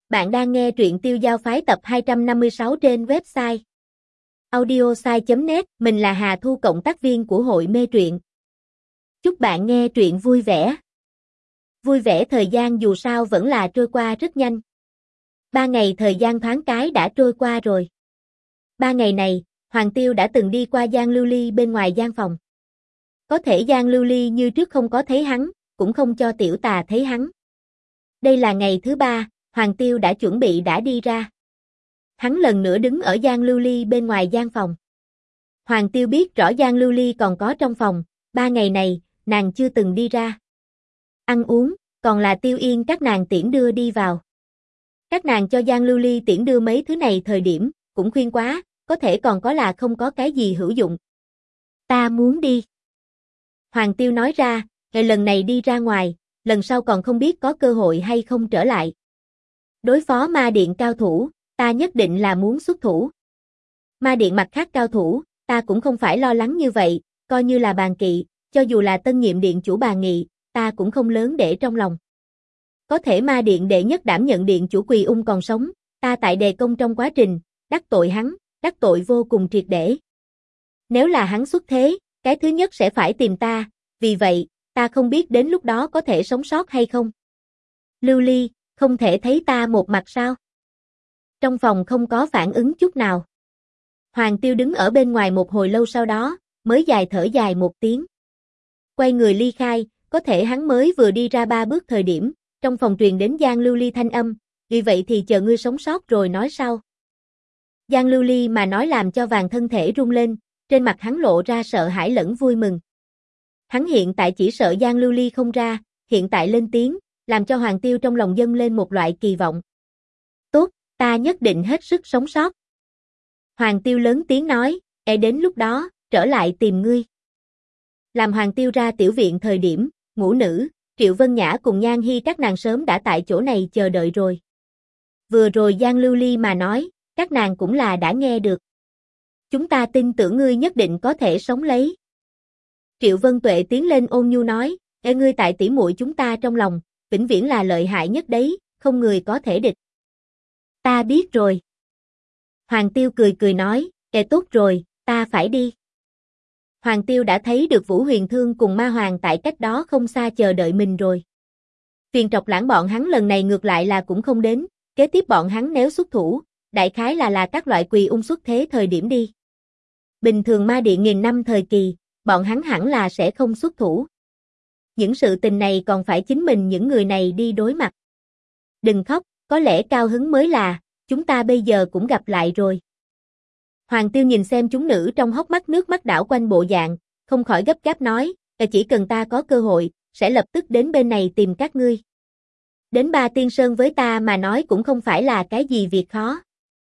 Bạn đang nghe truyện Tiêu Giao Phái tập 256 trên website audiosai.net. Mình là Hà Thu, cộng tác viên của hội mê truyện. Chúc bạn nghe truyện vui vẻ. Vui vẻ, thời gian dù sao vẫn là trôi qua rất nhanh. 3 ngày thời gian thoáng cái đã trôi qua rồi. 3 ngày này, Hoàng Tiêu đã từng đi qua Giang Lưu Ly bên ngoài gian phòng. Có thể Giang Lưu Ly như trước không có thấy hắn, cũng không cho Tiểu Tà thấy hắn. Đây là ngày thứ 3. Hoàng Tiêu đã chuẩn bị đã đi ra. Hắn lần nữa đứng ở Giang Lưu Ly bên ngoài gian phòng. Hoàng Tiêu biết rõ Giang Lưu Ly còn có trong phòng, 3 ngày này, nàng chưa từng đi ra. Ăn uống, còn là Tiêu Yên các nàng tiễn đưa đi vào. Các nàng cho Giang Lưu Ly tiễn đưa mấy thứ này thời điểm, cũng khuyên quá, có thể còn có là không có cái gì hữu dụng. Ta muốn đi. Hoàng Tiêu nói ra, ngày lần này đi ra ngoài, lần sau còn không biết có cơ hội hay không trở lại. Đối phó ma điện cao thủ, ta nhất định là muốn xuất thủ. Ma điện mặt khác cao thủ, ta cũng không phải lo lắng như vậy, coi như là bàn kỵ, cho dù là tân nhiệm điện chủ Bà Nghị, ta cũng không lớn để trong lòng. Có thể ma điện đệ nhất đảm nhận điện chủ Quỳ Ung còn sống, ta tại đề công trong quá trình, đắc tội hắn, đắc tội vô cùng triệt để. Nếu là hắn xuất thế, cái thứ nhất sẽ phải tìm ta, vì vậy, ta không biết đến lúc đó có thể sống sót hay không. Lưu Ly, không thể thấy ta một mặt sao? Trong phòng không có phản ứng chút nào. Hoàng Tiêu đứng ở bên ngoài một hồi lâu, sau đó, mới thở dài một tiếng. Quay người ly khai, có thể hắn mới vừa đi ra 3 bước thời điểm, trong phòng truyền đến Giang Lưu Ly thanh âm, vì vậy thì chờ ngươi sống sót rồi nói sau. Giang Lưu Ly mà nói làm cho Vàng thân thể rung lên, trên mặt hắn lộ ra sợ hãi lẫn vui mừng. Hắn hiện tại chỉ sợ Giang Lưu Ly không ra, hiện tại lên tiếng, làm cho Hoàng Tiêu trong lòng dâng lên một loại kỳ vọng. Tốt, ta nhất định hết sức sống sót. Hoàng Tiêu lớn tiếng nói, đến lúc đó, trở lại tìm ngươi. Làm Hoàng Tiêu ra tiểu viện thời điểm, Ngũ Nữ, Triệu Vân Nhã cùng Nhan Hi các nàng sớm đã tại chỗ này chờ đợi rồi. Vừa rồi Giang Lưu Ly mà nói, các nàng cũng là đã nghe được. Chúng ta tin tưởng ngươi nhất định có thể sống lấy. Triệu Vân Tuệ tiến lên ôn nhu nói, ngươi tại tỷ muội chúng ta trong lòng, vĩnh viễn là lợi hại nhất đấy, không người có thể địch. Ta biết rồi. Hoàng Tiêu cười nói, tốt rồi, ta phải đi. Hoàng Tiêu đã thấy được Vũ Huyền Thương cùng Ma Hoàng tại cách đó không xa chờ đợi mình rồi. Phiền trọc lãng bọn hắn lần này ngược lại là cũng không đến, kế tiếp bọn hắn nếu xuất thủ, đại khái là các loại Quỳ Ung xuất thế thời điểm đi. Bình thường ma điện nghìn năm thời kỳ, bọn hắn hẳn là sẽ không xuất thủ. Những sự tình này còn phải chính mình những người này đi đối mặt. Đừng khóc, có lẽ cao hứng mới là, chúng ta bây giờ cũng gặp lại rồi. Hoàng Tiêu nhìn xem chúng nữ trong hốc mắt nước mắt đảo quanh bộ dạng, không khỏi gấp gáp nói, chỉ cần ta có cơ hội, sẽ lập tức đến bên này tìm các ngươi. Đến Ba Tiên Sơn với ta mà nói cũng không phải là cái gì việc khó.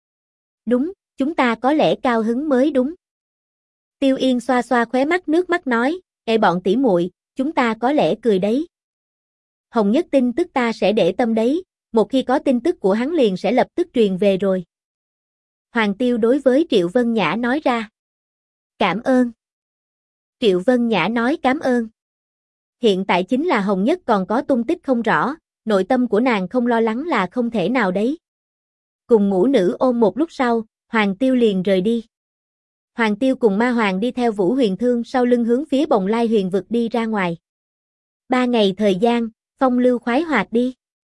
Đúng, chúng ta có lẽ cao hứng mới đúng. Tiêu Yên xoa xoa khóe mắt nước mắt nói, bọn tỷ muội, chúng ta có lẽ cười đấy. Hồng Nhất tin tức ta sẽ để tâm đấy, một khi có tin tức của hắn liền sẽ lập tức truyền về rồi. Hoàng Tiêu đối với Triệu Vân Nhã nói ra. Cảm ơn. Triệu Vân Nhã nói cảm ơn. Hiện tại chính là Hồng Nhất còn có tung tích không rõ, nội tâm của nàng không lo lắng là không thể nào đấy. Cùng Ngũ Nữ ôm một lúc sau, Hoàng Tiêu liền rời đi. Hoàng Tiêu cùng Ma Hoàng đi theo Vũ Huyền Thương sau lưng hướng phía Bồng Lai Huyền vực đi ra ngoài. 3 ngày thời gian, phong lưu khoái hoạt đi.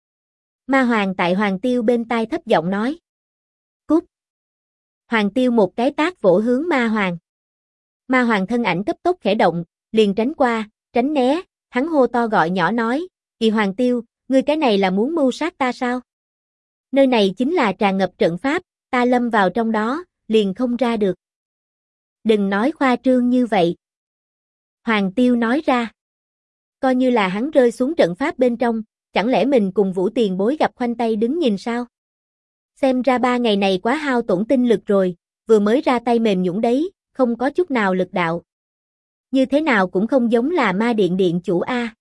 Ma Hoàng tại Hoàng Tiêu bên tai thấp giọng nói. Cút. Hoàng Tiêu một cái tát vỗ hướng Ma Hoàng. Ma Hoàng thân ảnh cấp tốc khẽ động, liền tránh qua, tránh né, hắn hô to gọi nhỏ nói, "Kỳ Hoàng Tiêu, ngươi cái này là muốn mưu sát ta sao? Nơi này chính là tràn ngập trận pháp, ta lâm vào trong đó, liền không ra được." Đừng nói khoa trương như vậy. Hoàng Tiêu nói ra. Coi như là hắn rơi xuống trận pháp bên trong, chẳng lẽ mình cùng Vũ Tiền Bối gặp khoanh tay đứng nhìn sao? Xem ra 3 ngày này quá hao tổn tinh lực rồi, vừa mới ra tay mềm nhũn đấy, không có chút nào lực đạo. Như thế nào cũng không giống là ma điện điện chủ a.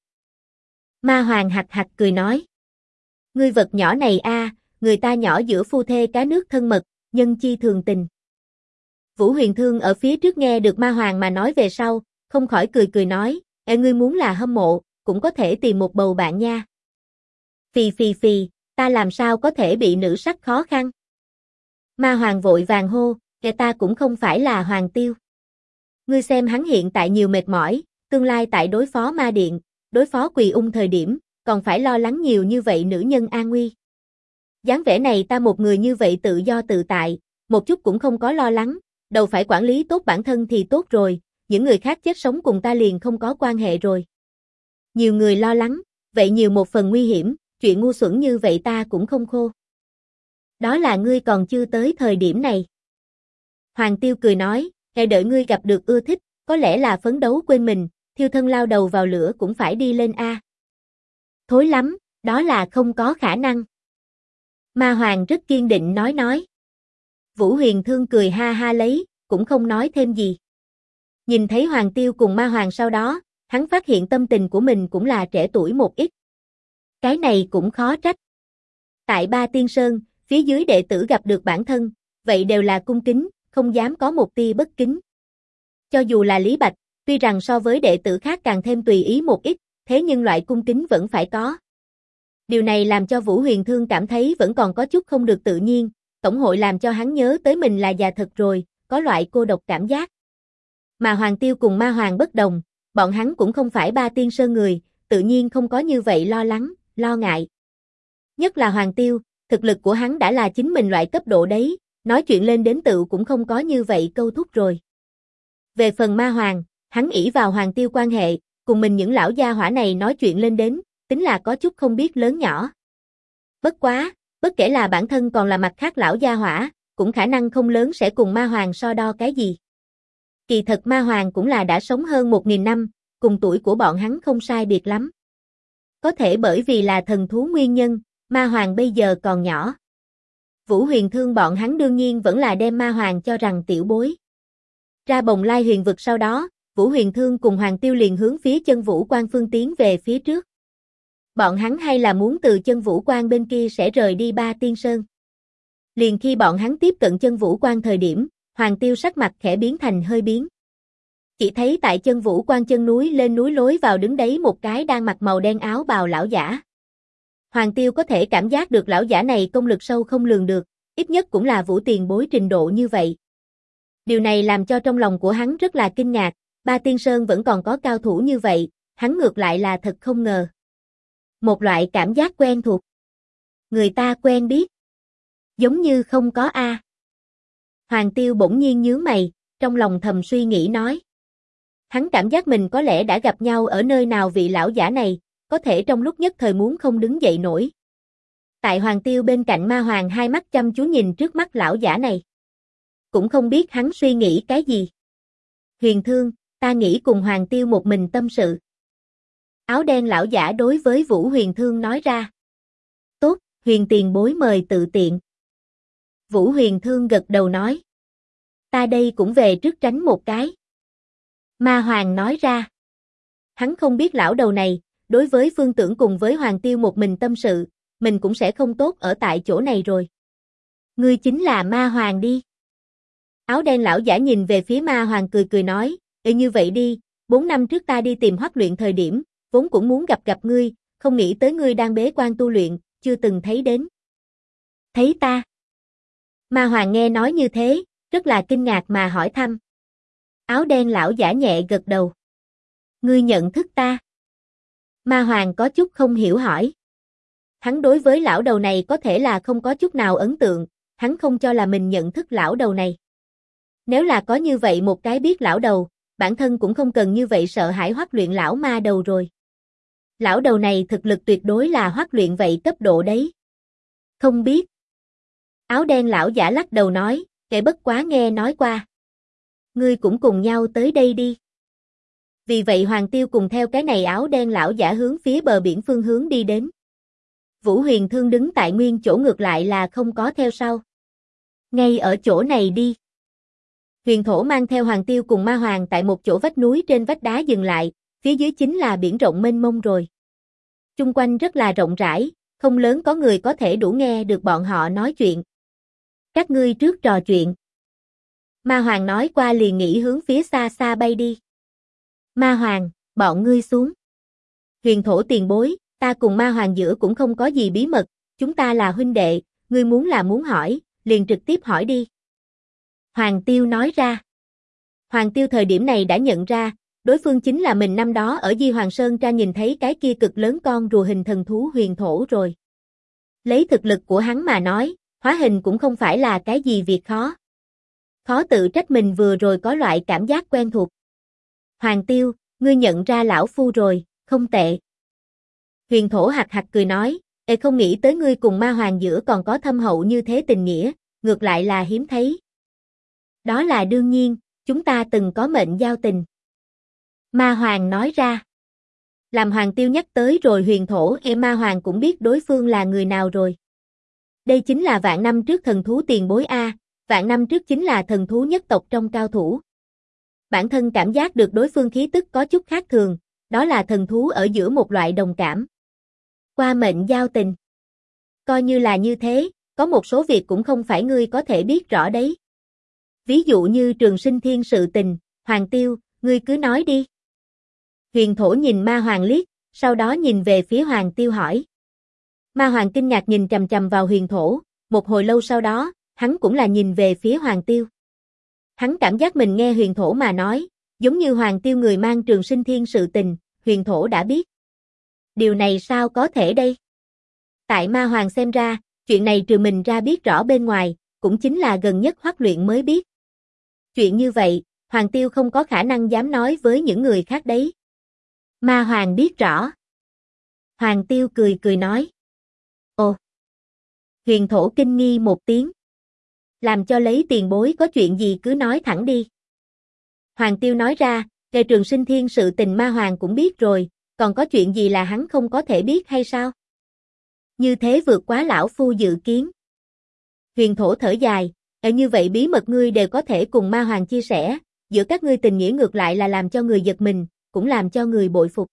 Ma Hoàng hạch hạch cười nói. Ngươi vật nhỏ này a, người ta nhỏ giữa phu thê cá nước thân mật, nhân chi thường tình. Vũ Huyền Thương ở phía trước nghe được Ma Hoàng mà nói về sau, không khỏi cười nói, ngươi muốn là hâm mộ, cũng có thể tìm một bầu bạn nha. Phì phì phì, Ta làm sao có thể bị nữ sắc khó khăn? Ma Hoàng vội vàng hô, kẻ ta cũng không phải là Hoàng Tiêu. Ngươi xem hắn hiện tại nhiều mệt mỏi, tương lai tại đối phó ma điện, đối phó Quỳ Ung thời điểm, còn phải lo lắng nhiều như vậy nữ nhân an nguy. Dáng vẻ này ta một người như vậy tự do tự tại, một chút cũng không có lo lắng, đầu phải quản lý tốt bản thân thì tốt rồi, những người khác chết sống cùng ta liền không có quan hệ rồi. Nhiều người lo lắng, vậy nhiều một phần nguy hiểm, chuyện ngu xuẩn như vậy ta cũng không khô. Đó là ngươi còn chưa tới thời điểm này. Hoàng Tiêu cười nói, hãy đợi ngươi gặp được ưa thích, có lẽ là phấn đấu quên mình, thiêu thân lao đầu vào lửa cũng phải đi lên a. Thối lắm, đó là không có khả năng. Ma Hoàng rất kiên định nói. Vũ Huyền Thương cười ha ha lấy, cũng không nói thêm gì. Nhìn thấy Hoàng Tiêu cùng Ma Hoàng sau đó, hắn phát hiện tâm tình của mình cũng là trẻ tuổi một ít. Cái này cũng khó trách. Tại Ba Tiên Sơn, phía dưới đệ tử gặp được bản thân, vậy đều là cung kính, không dám có một tia bất kính. Cho dù là Lý Bạch, tuy rằng so với đệ tử khác càng thêm tùy ý một ít, thế nhưng loại cung kính vẫn phải có. Điều này làm cho Vũ Huyền Thương cảm thấy vẫn còn có chút không được tự nhiên, tổng hội làm cho hắn nhớ tới mình là già thật rồi, có loại cô độc cảm giác. Mà Hoàng Tiêu cùng Ma Hoàng bất đồng, bọn hắn cũng không phải Ba Tiên Sơn người, tự nhiên không có như vậy lo lắng, lo ngại. Nhất là Hoàng Tiêu, thực lực của hắn đã là chính mình loại cấp độ đấy, nói chuyện lên đến tự cũng không có như vậy câu thúc rồi. Về phần Ma Hoàng, hắn ỷ vào Hoàng Tiêu quan hệ, cùng mình những lão gia hỏa này nói chuyện lên đến, tính là có chút không biết lớn nhỏ. Bất quá, bất kể là bản thân còn là mặt khác lão gia hỏa, cũng khả năng không lớn sẽ cùng Ma Hoàng so đo cái gì. Kỳ thật Ma Hoàng cũng là đã sống hơn 1000 năm, cùng tuổi của bọn hắn không sai biệt lắm. Có thể bởi vì là thần thú nguyên nhân, Ma Hoàng bây giờ còn nhỏ. Vũ Huyền Thương bọn hắn đương nhiên vẫn là đem Ma Hoàng cho rằng tiểu bối. Ra Bồng Lai huyền vực sau đó, Vũ Huyền Thương cùng Hoàng Tiêu liền hướng phía Chân Vũ Quan phương tiến về phía trước. Bọn hắn hay là muốn từ Chân Vũ Quan bên kia sẽ rời đi Ba Tiên Sơn. Liền khi bọn hắn tiếp cận Chân Vũ Quan thời điểm, Hoàng Tiêu sắc mặt khẽ biến thành hơi biến. Chỉ thấy tại Chân Vũ Quan chân núi lên núi lối vào đứng đấy một cái đang mặc màu đen áo bào lão giả. Hoàng Tiêu có thể cảm giác được lão giả này công lực sâu không lường được, ít nhất cũng là vũ tiền bối trình độ như vậy. Điều này làm cho trong lòng của hắn rất là kinh ngạc, Ba Tiên Sơn vẫn còn có cao thủ như vậy, hắn ngược lại là thật không ngờ. Một loại cảm giác quen thuộc. Người ta quen biết. Giống như không có a. Hoàng Tiêu bỗng nhiên nhướng mày, trong lòng thầm suy nghĩ nói. Hắn cảm giác mình có lẽ đã gặp nhau ở nơi nào vị lão giả này, có thể trong lúc nhất thời muốn không đứng dậy nổi. Tại Hoàng Tiêu bên cạnh Ma Hoàng hai mắt chăm chú nhìn trước mắt lão giả này. Cũng không biết hắn suy nghĩ cái gì. Huyền Thương, ta nghĩ cùng Hoàng Tiêu một mình tâm sự. Áo đen lão giả đối với Vũ Huyền Thương nói ra. Tốt, Huyền tiền bối mời tự tiện. Vũ Huyền Thương gật đầu nói. Ta đây cũng về trước tránh một cái. Ma Hoàng nói ra. Hắn không biết lão đầu này, đối với Phương Tưởng cùng với Hoàng Tiêu một mình tâm sự, mình cũng sẽ không tốt ở tại chỗ này rồi. Ngươi chính là Ma Hoàng đi. Áo đen lão giả nhìn về phía Ma Hoàng cười cười nói, như vậy đi, 4 năm trước ta đi tìm Hoắc Luyện thời điểm, vốn cũng muốn gặp ngươi, không nghĩ tới ngươi đang bế quan tu luyện, chưa từng thấy đến. Thấy ta? Ma Hoàng nghe nói như thế, rất là kinh ngạc mà hỏi thăm. Áo đen lão giả nhẹ gật đầu. Ngươi nhận thức ta? Ma Hoàng có chút không hiểu hỏi. Hắn đối với lão đầu này có thể là không có chút nào ấn tượng, hắn không cho là mình nhận thức lão đầu này. Nếu là có như vậy một cái biết lão đầu, bản thân cũng không cần như vậy sợ hãi Hoắc Luyện lão ma đầu rồi. Lão đầu này thực lực tuyệt đối là Hoắc Luyện vậy cấp độ đấy. Không biết. Áo đen lão giả lắc đầu nói, kẻ bất quá nghe nói qua. Ngươi cũng cùng nhau tới đây đi. Vì vậy Hoàng Tiêu cùng theo cái này áo đen lão giả hướng phía bờ biển phương hướng đi đến. Vũ Huyền Thương đứng tại nguyên chỗ ngược lại là không có theo sau. Ngay ở chỗ này đi. Huyền Thổ mang theo Hoàng Tiêu cùng Ma Hoàng tại một chỗ vách núi trên vách đá dừng lại, phía dưới chính là biển rộng mênh mông rồi. Chung quanh rất là rộng rãi, không lớn có người có thể đủ nghe được bọn họ nói chuyện. Các ngươi trước trò chuyện. Ma Hoàng nói qua liền nghĩ hướng phía xa xa bay đi. Ma Hoàng, bọn ngươi xuống. Huyền Thổ tiền bối, ta cùng Ma Hoàng giữa cũng không có gì bí mật, chúng ta là huynh đệ, ngươi muốn là muốn hỏi, liền trực tiếp hỏi đi. Hoàng Tiêu nói ra. Hoàng Tiêu thời điểm này đã nhận ra, đối phương chính là mình năm đó ở Di Hoàng Sơn Tra nhìn thấy cái kia cực lớn con rùa hình thần thú huyền thổ rồi. Lấy thực lực của hắn mà nói, hóa hình cũng không phải là cái gì việc khó. Khó tự trách mình vừa rồi có loại cảm giác quen thuộc. Hoàng Tiêu, ngươi nhận ra lão phu rồi, không tệ. Huyền thổ hạc hạc cười nói, không nghĩ tới ngươi cùng ma hoàng giữa còn có thâm hậu như thế tình nghĩa, ngược lại là hiếm thấy. Đó là đương nhiên, chúng ta từng có mệnh giao tình. Ma hoàng nói ra. Làm Hoàng Tiêu nhắc tới rồi huyền thổ ma hoàng cũng biết đối phương là người nào rồi. Đây chính là vạn năm trước thần thú tiền bối A, vạn năm trước chính là thần thú nhất tộc trong cao thủ. Bản thân cảm giác được đối phương khí tức có chút khác thường, đó là thần thú ở giữa một loại đồng cảm. Qua mệnh giao tình. Coi như là như thế, có một số việc cũng không phải ngươi có thể biết rõ đấy. Ví dụ như Trường Sinh Thiên sự tình, Hoàng Tiêu, ngươi cứ nói đi. Huyền thổ nhìn ma hoàng liếc, sau đó nhìn về phía Hoàng Tiêu hỏi. Ma hoàng kinh ngạc nhìn chằm chằm vào huyền thổ, một hồi lâu sau đó, hắn cũng là nhìn về phía Hoàng Tiêu. Hắn cảm giác mình nghe huyền thổ mà nói, giống như Hoàng Tiêu người mang Trường Sinh Thiên sự tình, huyền thổ đã biết. Điều này sao có thể đây? Tại ma hoàng xem ra, chuyện này trừ mình ra biết rõ bên ngoài, cũng chính là gần nhất Hoắc Luyện mới biết. Chuyện như vậy, Hoàng Tiêu không có khả năng dám nói với những người khác đấy. Ma hoàng biết rõ. Hoàng Tiêu cười cười nói. Ồ. Huyền thổ kinh nghi một tiếng. Làm cho lấy tiền bối có chuyện gì cứ nói thẳng đi. Hoàng Tiêu nói ra, về Trường Sinh Thiên sự tình ma hoàng cũng biết rồi, còn có chuyện gì là hắn không có thể biết hay sao? Như thế vượt quá lão phu dự kiến. Huyền thổ thở dài, như vậy bí mật ngươi đều có thể cùng ma hoàng chia sẻ, giữa các ngươi tình nghĩa ngược lại là làm cho người giật mình, cũng làm cho người bội phục.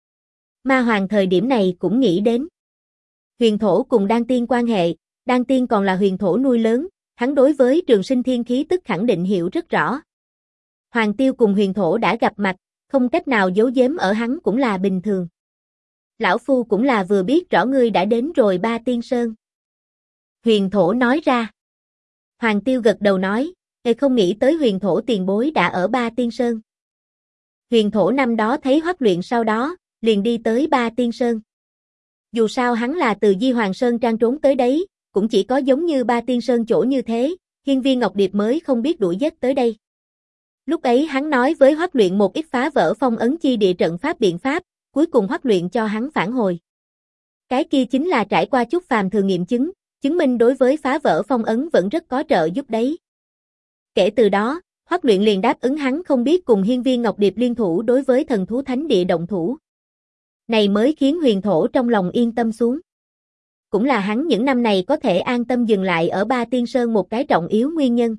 Ma hoàng thời điểm này cũng nghĩ đến. Huyền thổ cùng đan tiên quan hệ, đan tiên còn là huyền thổ nuôi lớn, hắn đối với Trường Sinh Thiên khí tức khẳng định hiểu rất rõ. Hoàng Tiêu cùng huyền thổ đã gặp mặt, không cách nào giấu giếm ở hắn cũng là bình thường. Lão phu cũng là vừa biết rõ ngươi đã đến rồi Ba Tiên Sơn. Huyền thổ nói ra. Hoàng Tiêu gật đầu nói, không nghĩ tới huyền thổ tiền bối đã ở Ba Tiên Sơn. Huyền thổ năm đó thấy Hoắc Luyện sau đó, liền đi tới Ba Tiên Sơn. Dù sao hắn là từ Di Hoàng Sơn Trang trốn tới đấy, cũng chỉ có giống như Ba Tiên Sơn chỗ như thế, Hiên Viên Ngọc Điệp mới không biết đuổi giết tới đây. Lúc ấy hắn nói với Hoắc Luyện một ít phá vỡ phong ấn chi địa trận pháp biện pháp, cuối cùng Hoắc Luyện cho hắn phản hồi. Cái kia chính là trải qua chút phàm thường nghiệm chứng minh đối với phá vỡ phong ấn vẫn rất có trợ giúp đấy. Kể từ đó, Hoắc Luyện liền đáp ứng hắn không biết cùng Hiên Viên Ngọc Điệp liên thủ đối với thần thú thánh địa động thủ. Này mới khiến huyền thổ trong lòng yên tâm xuống. Cũng là hắn những năm này có thể an tâm dừng lại ở Ba Tiên Sơn một cái trọng yếu nguyên nhân.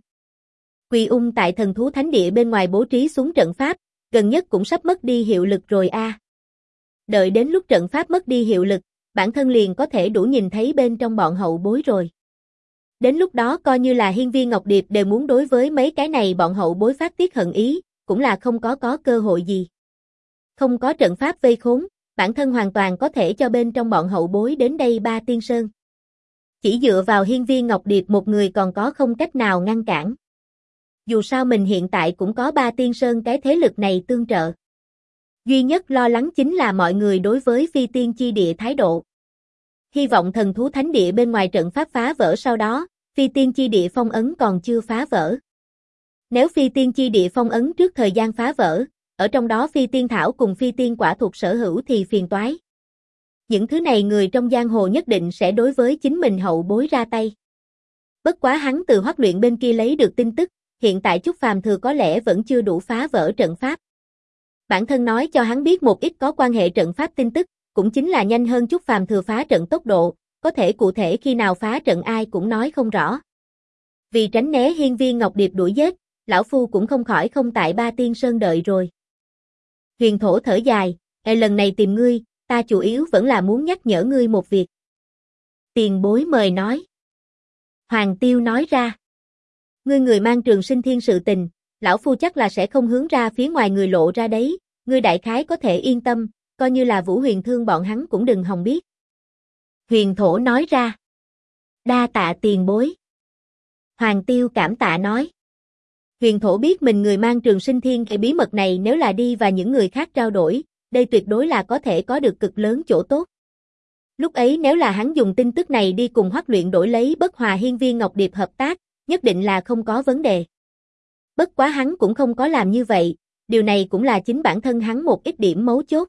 Quỳ Ung tại thần thú thánh địa bên ngoài bố trí xuống trận pháp, gần nhất cũng sắp mất đi hiệu lực rồi a. Đợi đến lúc trận pháp mất đi hiệu lực, bản thân liền có thể đủ nhìn thấy bên trong bọn hậu bối rồi. Đến lúc đó coi như là Hiên Viên Ngọc Điệp đều muốn đối với mấy cái này bọn hậu bối phát tiết hận ý, cũng là không có cơ hội gì. Không có trận pháp vây khốn, bản thân hoàn toàn có thể cho bên trong bọn hậu bối đến đây Ba Tiên Sơn. Chỉ dựa vào Hiên Viên Ngọc Điệp một người còn có không cách nào ngăn cản. Dù sao mình hiện tại cũng có Ba Tiên Sơn cái thế lực này tương trợ. Duy nhất lo lắng chính là mọi người đối với phi tiên chi địa thái độ. Hy vọng thần thú thánh địa bên ngoài trận pháp phá vỡ sau đó, phi tiên chi địa phong ấn còn chưa phá vỡ. Nếu phi tiên chi địa phong ấn trước thời gian phá vỡ, ở trong đó phi tiên thảo cùng phi tiên quả thuộc sở hữu thì phiền toái. Những thứ này người trong giang hồ nhất định sẽ đối với chính mình hậu bối ra tay. Bất quá hắn từ Hoắc Luyện bên kia lấy được tin tức, hiện tại chút phàm thừa có lẽ vẫn chưa đủ phá vỡ trận pháp. Bản thân nói cho hắn biết một ít có quan hệ trận pháp tin tức, cũng chính là nhanh hơn chút phàm thừa phá trận tốc độ, có thể cụ thể khi nào phá trận ai cũng nói không rõ. Vì tránh né Hiên Viên Ngọc Điệp đuổi giết, lão phu cũng không khỏi không tại Ba Tiên Sơn đợi rồi. Huyền thổ thở dài, lần này tìm ngươi, ta chủ yếu vẫn là muốn nhắc nhở ngươi một việc. Tiền bối mời nói. Hoàng Tiêu nói ra. Ngươi người mang Trường Sinh Thiên sự tình, lão phu chắc là sẽ không hướng ra phía ngoài người lộ ra đấy, ngươi đại khái có thể yên tâm, coi như là Vũ Huyền Thương bọn hắn cũng đừng hòng biết. Huyền thổ nói ra. Đa tạ tiền bối. Hoàng Tiêu cảm tạ nói. Huyền thổ biết mình người mang Trường Sinh Thiên cái bí mật này nếu là đi và những người khác trao đổi, đây tuyệt đối là có thể có được cực lớn chỗ tốt. Lúc ấy nếu là hắn dùng tin tức này đi cùng Hoắc Luyện đổi lấy Bất Hòa Hiên Viên Ngọc Điệp hợp tác, nhất định là không có vấn đề. Bất quá hắn cũng không có làm như vậy, điều này cũng là chính bản thân hắn một ít điểm mấu chốt.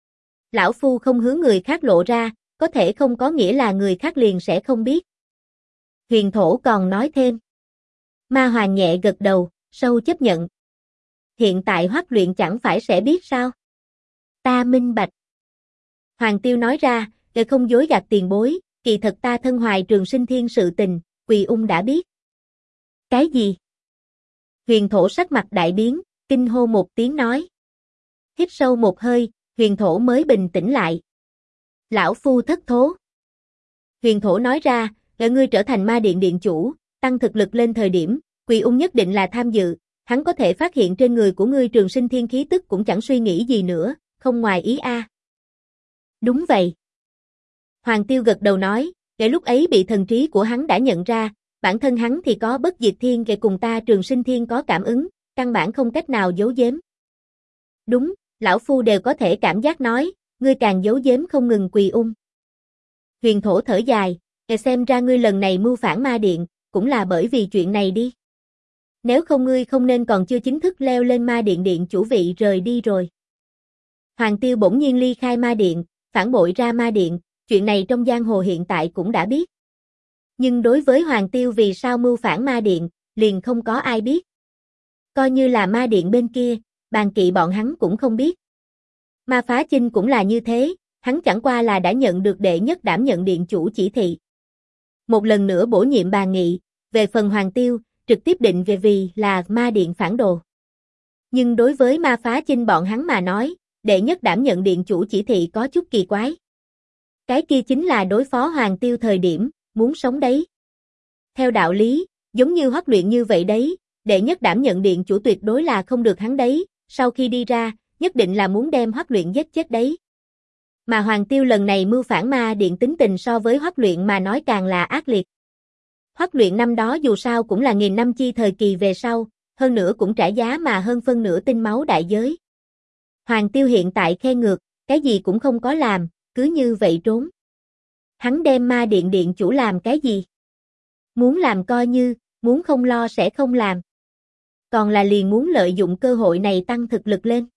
Lão Phu không hướng người khác lộ ra, có thể không có nghĩa là người khác liền sẽ không biết. Huyền thổ còn nói thêm. Ma Hoàng nhẹ gật đầu, sâu chấp nhận. Hiện tại Hoắc Luyện chẳng phải sẽ biết sao? Ta minh bạch. Hoàng Tiêu nói ra, để không dối gạt tiền bối, kỳ thật ta thân hoài Trường Sinh Thiên sự tình, Quỳ Ung đã biết. Cái gì? Huyền thổ sắc mặt đại biến, kinh hô một tiếng nói. Hít sâu một hơi, huyền thổ mới bình tĩnh lại. Lão Phu thất thố. Huyền thổ nói ra, ngươi trở thành ma điện điện chủ, tăng thực lực lên thời điểm, Quỳ Ung nhất định là tham dự, hắn có thể phát hiện trên người của ngươi Trường Sinh Thiên khí tức cũng chẳng suy nghĩ gì nữa, không ngoài ý a. Đúng vậy. Hoàng Tiêu gật đầu nói, kể lúc ấy bị thần trí của hắn đã nhận ra, bản thân hắn thì có Bất Diệt Thiên kể cùng ta Trường Sinh Thiên có cảm ứng, căn bản không cách nào giấu giếm. Đúng, lão Phu đều có thể cảm giác nói, ngươi càng giấu giếm không ngừng Quỳ Ung. Huyền thổ thở dài, xem ra ngươi lần này mưu phản ma điện, cũng là bởi vì chuyện này đi. Nếu không ngươi không nên còn chưa chính thức leo lên ma điện điện chủ vị rời đi rồi. Hoàng Tiêu bỗng nhiên ly khai ma điện, phản bội ra ma điện, chuyện này trong giang hồ hiện tại cũng đã biết. Nhưng đối với Hoàng Tiêu vì sao mưu phản ma điện, liền không có ai biết. Coi như là ma điện bên kia, Bàn Kỵ bọn hắn cũng không biết. Ma Phá Chinh cũng là như thế, hắn chẳng qua là đã nhận được đệ nhất đảm nhận điện chủ chỉ thị. Một lần nữa bổ nhiệm Bàn Nghị, về phần Hoàng Tiêu, trực tiếp định về vì là ma điện phản đồ. Nhưng đối với Ma Phá Chinh bọn hắn mà nói, đệ nhất đảm nhận điện chủ chỉ thị có chút kỳ quái. Cái kia chính là đối phó Hoàng Tiêu thời điểm, muốn sống đấy. Theo đạo lý, giống như Hoắc Luyện như vậy đấy, đệ nhất đảm nhận điện chủ tuyệt đối là không được hắn đấy, sau khi đi ra, nhất định là muốn đem Hoắc Luyện giết chết đấy. Mà Hoàng Tiêu lần này mưu phản ma điện tính tình so với Hoắc Luyện mà nói càng là ác liệt. Hoắc Luyện năm đó dù sao cũng là nghìn năm chi thời kỳ về sau, hơn nữa cũng trả giá mà hơn phân nửa tinh máu đại giới. Hoàng Tiêu hiện tại khe ngược, cái gì cũng không có làm, cứ như vậy trốn. Hắn đem ma điện điện chủ làm cái gì? Muốn làm coi như, muốn không lo sẽ không làm. Còn là liền muốn lợi dụng cơ hội này tăng thực lực lên.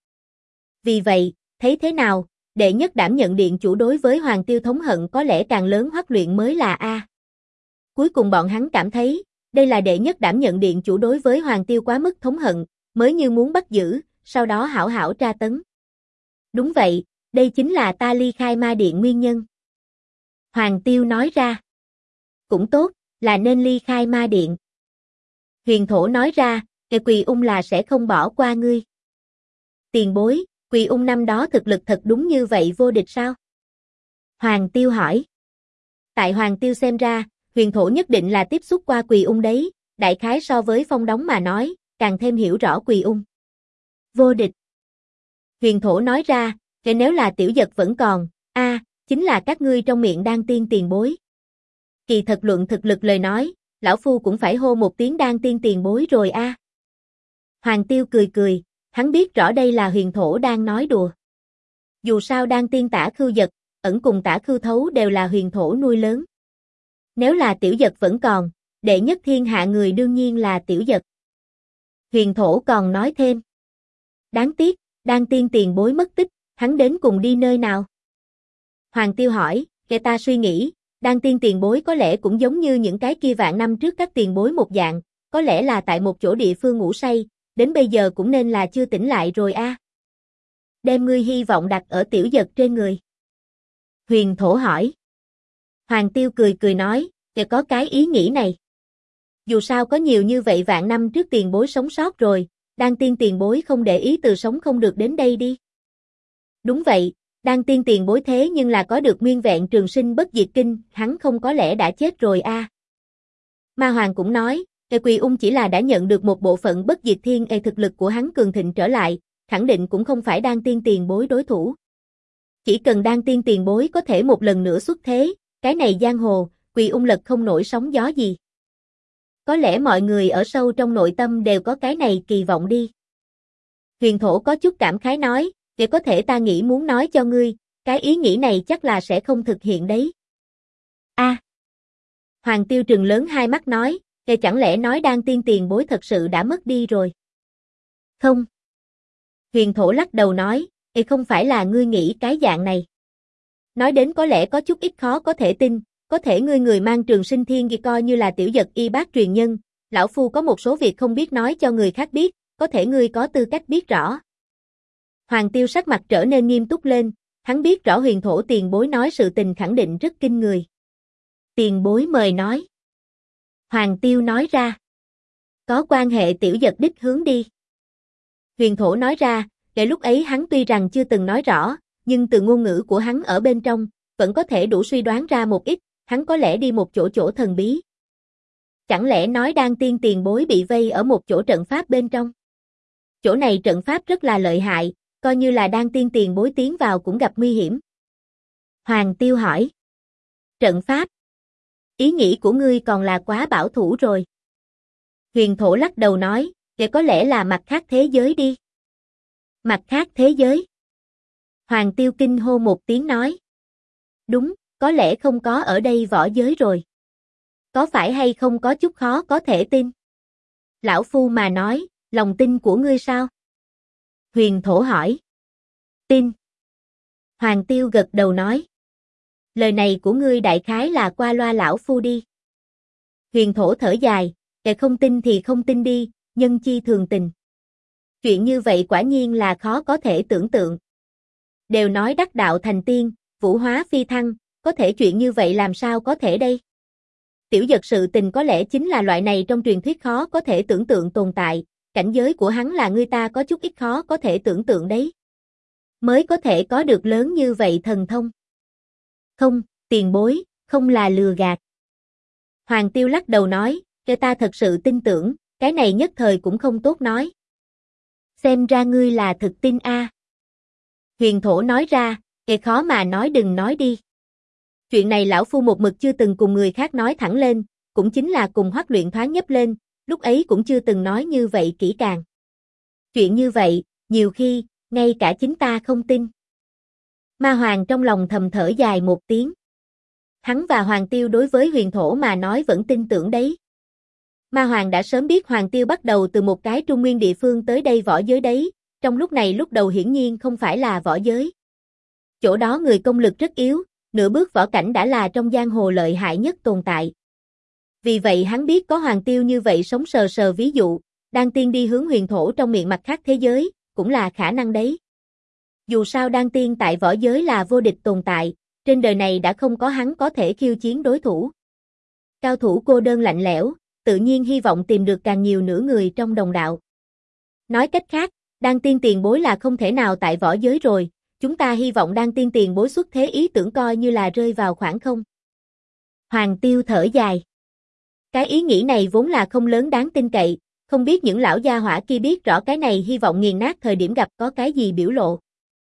Vì vậy, thấy thế nào, đệ nhất đảm nhận điện chủ đối với Hoàng Tiêu thống hận có lẽ càng lớn Hoắc Luyện mới là A. Cuối cùng bọn hắn cảm thấy, đây là đệ nhất đảm nhận điện chủ đối với Hoàng Tiêu quá mức thống hận, mới như muốn bắt giữ, sau đó hảo hảo tra tấn. Đúng vậy, đây chính là ta ly khai ma điện nguyên nhân. Hoàng Tiêu nói ra. Cũng tốt, là nên ly khai ma điện. Huyền thổ nói ra, Quỳ Ung là sẽ không bỏ qua ngươi. Tiền bối, Quỳ Ung năm đó thực lực thật đúng như vậy vô địch sao? Hoàng Tiêu hỏi. Tại Hoàng Tiêu xem ra, huyền thổ nhất định là tiếp xúc qua Quỳ Ung đấy, đại khái so với Phong Đống mà nói, càng thêm hiểu rõ Quỳ Ung. Vô địch. Huyền thổ nói ra, nếu là tiểu dật vẫn còn, chính là các ngươi trong miệng đan tiên tiền bối. Kỳ thật luận thực lực lời nói, lão Phu cũng phải hô một tiếng đan tiên tiền bối rồi a. Hoàng Tiêu cười cười, hắn biết rõ đây là huyền thổ đang nói đùa. Dù sao đan tiên Tả Khưu Dật, ẩn cùng Tả Khưu Thấu đều là huyền thổ nuôi lớn. Nếu là tiểu dật vẫn còn, đệ nhất thiên hạ người đương nhiên là tiểu dật. Huyền thổ còn nói thêm. Đáng tiếc, đan tiên tiền bối mất tích, hắn đến cùng đi nơi nào? Hoàng Tiêu hỏi, ta suy nghĩ, đan tiên tiền bối có lẽ cũng giống như những cái kia vạn năm trước các tiền bối một dạng, có lẽ là tại một chỗ địa phương ngủ say, đến bây giờ cũng nên là chưa tỉnh lại rồi a. Đem ngươi hy vọng đặt ở tiểu dật trên người. Huyền thổ hỏi. Hoàng Tiêu cười cười nói, có cái ý nghĩ này. Dù sao có nhiều như vậy vạn năm trước tiền bối sống sót rồi, đan tiên tiền bối không để ý từ sống không được đến đây đi. Đúng vậy, đan tiên tiền bối thế nhưng là có được nguyên vẹn trường sinh bất diệt kinh, hắn không có lẽ đã chết rồi a. Ma Hoàng cũng nói, Quỳ Ung chỉ là đã nhận được một bộ phận bất diệt thiên thực lực của hắn cường thịnh trở lại, khẳng định cũng không phải đan tiên tiền bối đối thủ. Chỉ cần đan tiên tiền bối có thể một lần nữa xuất thế, cái này giang hồ, Quỳ Ung lật không nổi sóng gió gì. Có lẽ mọi người ở sâu trong nội tâm đều có cái này kỳ vọng đi. Huyền Thổ có chút cảm khái nói, để có thể ta nghĩ muốn nói cho ngươi, cái ý nghĩ này chắc là sẽ không thực hiện đấy. A. Hoàng Tiêu trừng lớn hai mắt nói, để chẳng lẽ nói Đan Tiên tiền bối thật sự đã mất đi rồi? Không. Huyền Thổ lắc đầu nói, không phải là ngươi nghĩ cái dạng này. Nói đến có lẽ có chút ít khó có thể tin, có thể ngươi người mang Trường Sinh Thiên Ghi coi như là tiểu dật y bác truyền nhân, lão phu có một số việc không biết nói cho người khác biết, có thể ngươi có tư cách biết rõ. Hoàng Tiêu sắc mặt trở nên nghiêm túc lên, hắn biết rõ Huyền Thổ tiền bối nói sự tình khẳng định rất kinh người. Tiền bối mời nói. Hoàng Tiêu nói ra. Có quan hệ tiểu dật đích hướng đi. Huyền Thổ nói ra, để lúc ấy hắn tuy rằng chưa từng nói rõ, nhưng từ ngôn ngữ của hắn ở bên trong, vẫn có thể đủ suy đoán ra một ít, hắn có lẽ đi một chỗ thần bí. Chẳng lẽ nói Đan Tiên tiền bối bị vây ở một chỗ trận pháp bên trong? Chỗ này trận pháp rất là lợi hại, coi như là Đan Tiên tiền bối tiến vào cũng gặp nguy hiểm. Hoàng Tiêu hỏi. Trận pháp? Ý nghĩ của ngươi còn là quá bảo thủ rồi. Huyền Thổ lắc đầu nói, để có lẽ là mặt khác thế giới đi. Mặt khác thế giới? Hoàng Tiêu kinh hô một tiếng nói. Đúng, có lẽ không có ở đây võ giới rồi. Có phải hay không có chút khó có thể tin? Lão phu mà nói, lòng tin của ngươi sao? Huyền Thổ hỏi. Tin. Hoàng Tiêu gật đầu nói. Lời này của ngươi đại khái là qua loa lão phu đi. Huyền Thổ thở dài, kẻ không tin thì không tin đi, nhân chi thường tình. Chuyện như vậy quả nhiên là khó có thể tưởng tượng. Đều nói đắc đạo thành tiên, vũ hóa phi thăng, có thể chuyện như vậy làm sao có thể đây? Tiểu dật sự tình có lẽ chính là loại này trong truyền thuyết khó có thể tưởng tượng tồn tại, cảnh giới của hắn là người ta có chút ít khó có thể tưởng tượng đấy. Mới có thể có được lớn như vậy thần thông. Không, tiền bối, không là lừa gạt. Hoàng Tiêu lắc đầu nói, cho ta thật sự tin tưởng, cái này nhất thời cũng không tốt nói. Xem ra ngươi là thực tin a. Huyền Thổ nói ra, khó mà nói đừng nói đi. Chuyện này lão phu một mực chưa từng cùng người khác nói thẳng lên, cũng chính là cùng Hoắc Luyện thoáng nhấp lên, lúc ấy cũng chưa từng nói như vậy kỹ càng. Chuyện như vậy, nhiều khi, ngay cả chính ta không tin. Ma Hoàng trong lòng thầm thở dài một tiếng. Hắn và Hoàng Tiêu đối với Huyền Thổ mà nói vẫn tin tưởng đấy. Ma Hoàng đã sớm biết Hoàng Tiêu bắt đầu từ một cái trung nguyên địa phương tới đây võ giới đấy, trong lúc này lúc đầu hiển nhiên không phải là võ giới. Chỗ đó người công lực rất yếu, nửa bước võ cảnh đã là trong giang hồ lợi hại nhất tồn tại. Vì vậy hắn biết có Hoàng Tiêu như vậy sống sờ sờ ví dụ, Đan Tiên đi hướng Huyền Thổ trong miệng mặt khác thế giới, cũng là khả năng đấy. Dù sao Đan Tiên tại võ giới là vô địch tồn tại, trên đời này đã không có hắn có thể khiêu chiến đối thủ. Cao thủ cô đơn lạnh lẽo, tự nhiên hy vọng tìm được càng nhiều nửa người trong đồng đạo. Nói cách khác, Đan Tiên tiền bối là không thể nào tại võ giới rồi, chúng ta hy vọng Đan Tiên tiền bối xuất thế ý tưởng coi như là rơi vào khoảng không. Hoàng Tiêu thở dài. Cái ý nghĩ này vốn là không lớn đáng tin cậy, không biết những lão gia hỏa kia biết rõ cái này hy vọng nghiền nát thời điểm gặp có cái gì biểu lộ.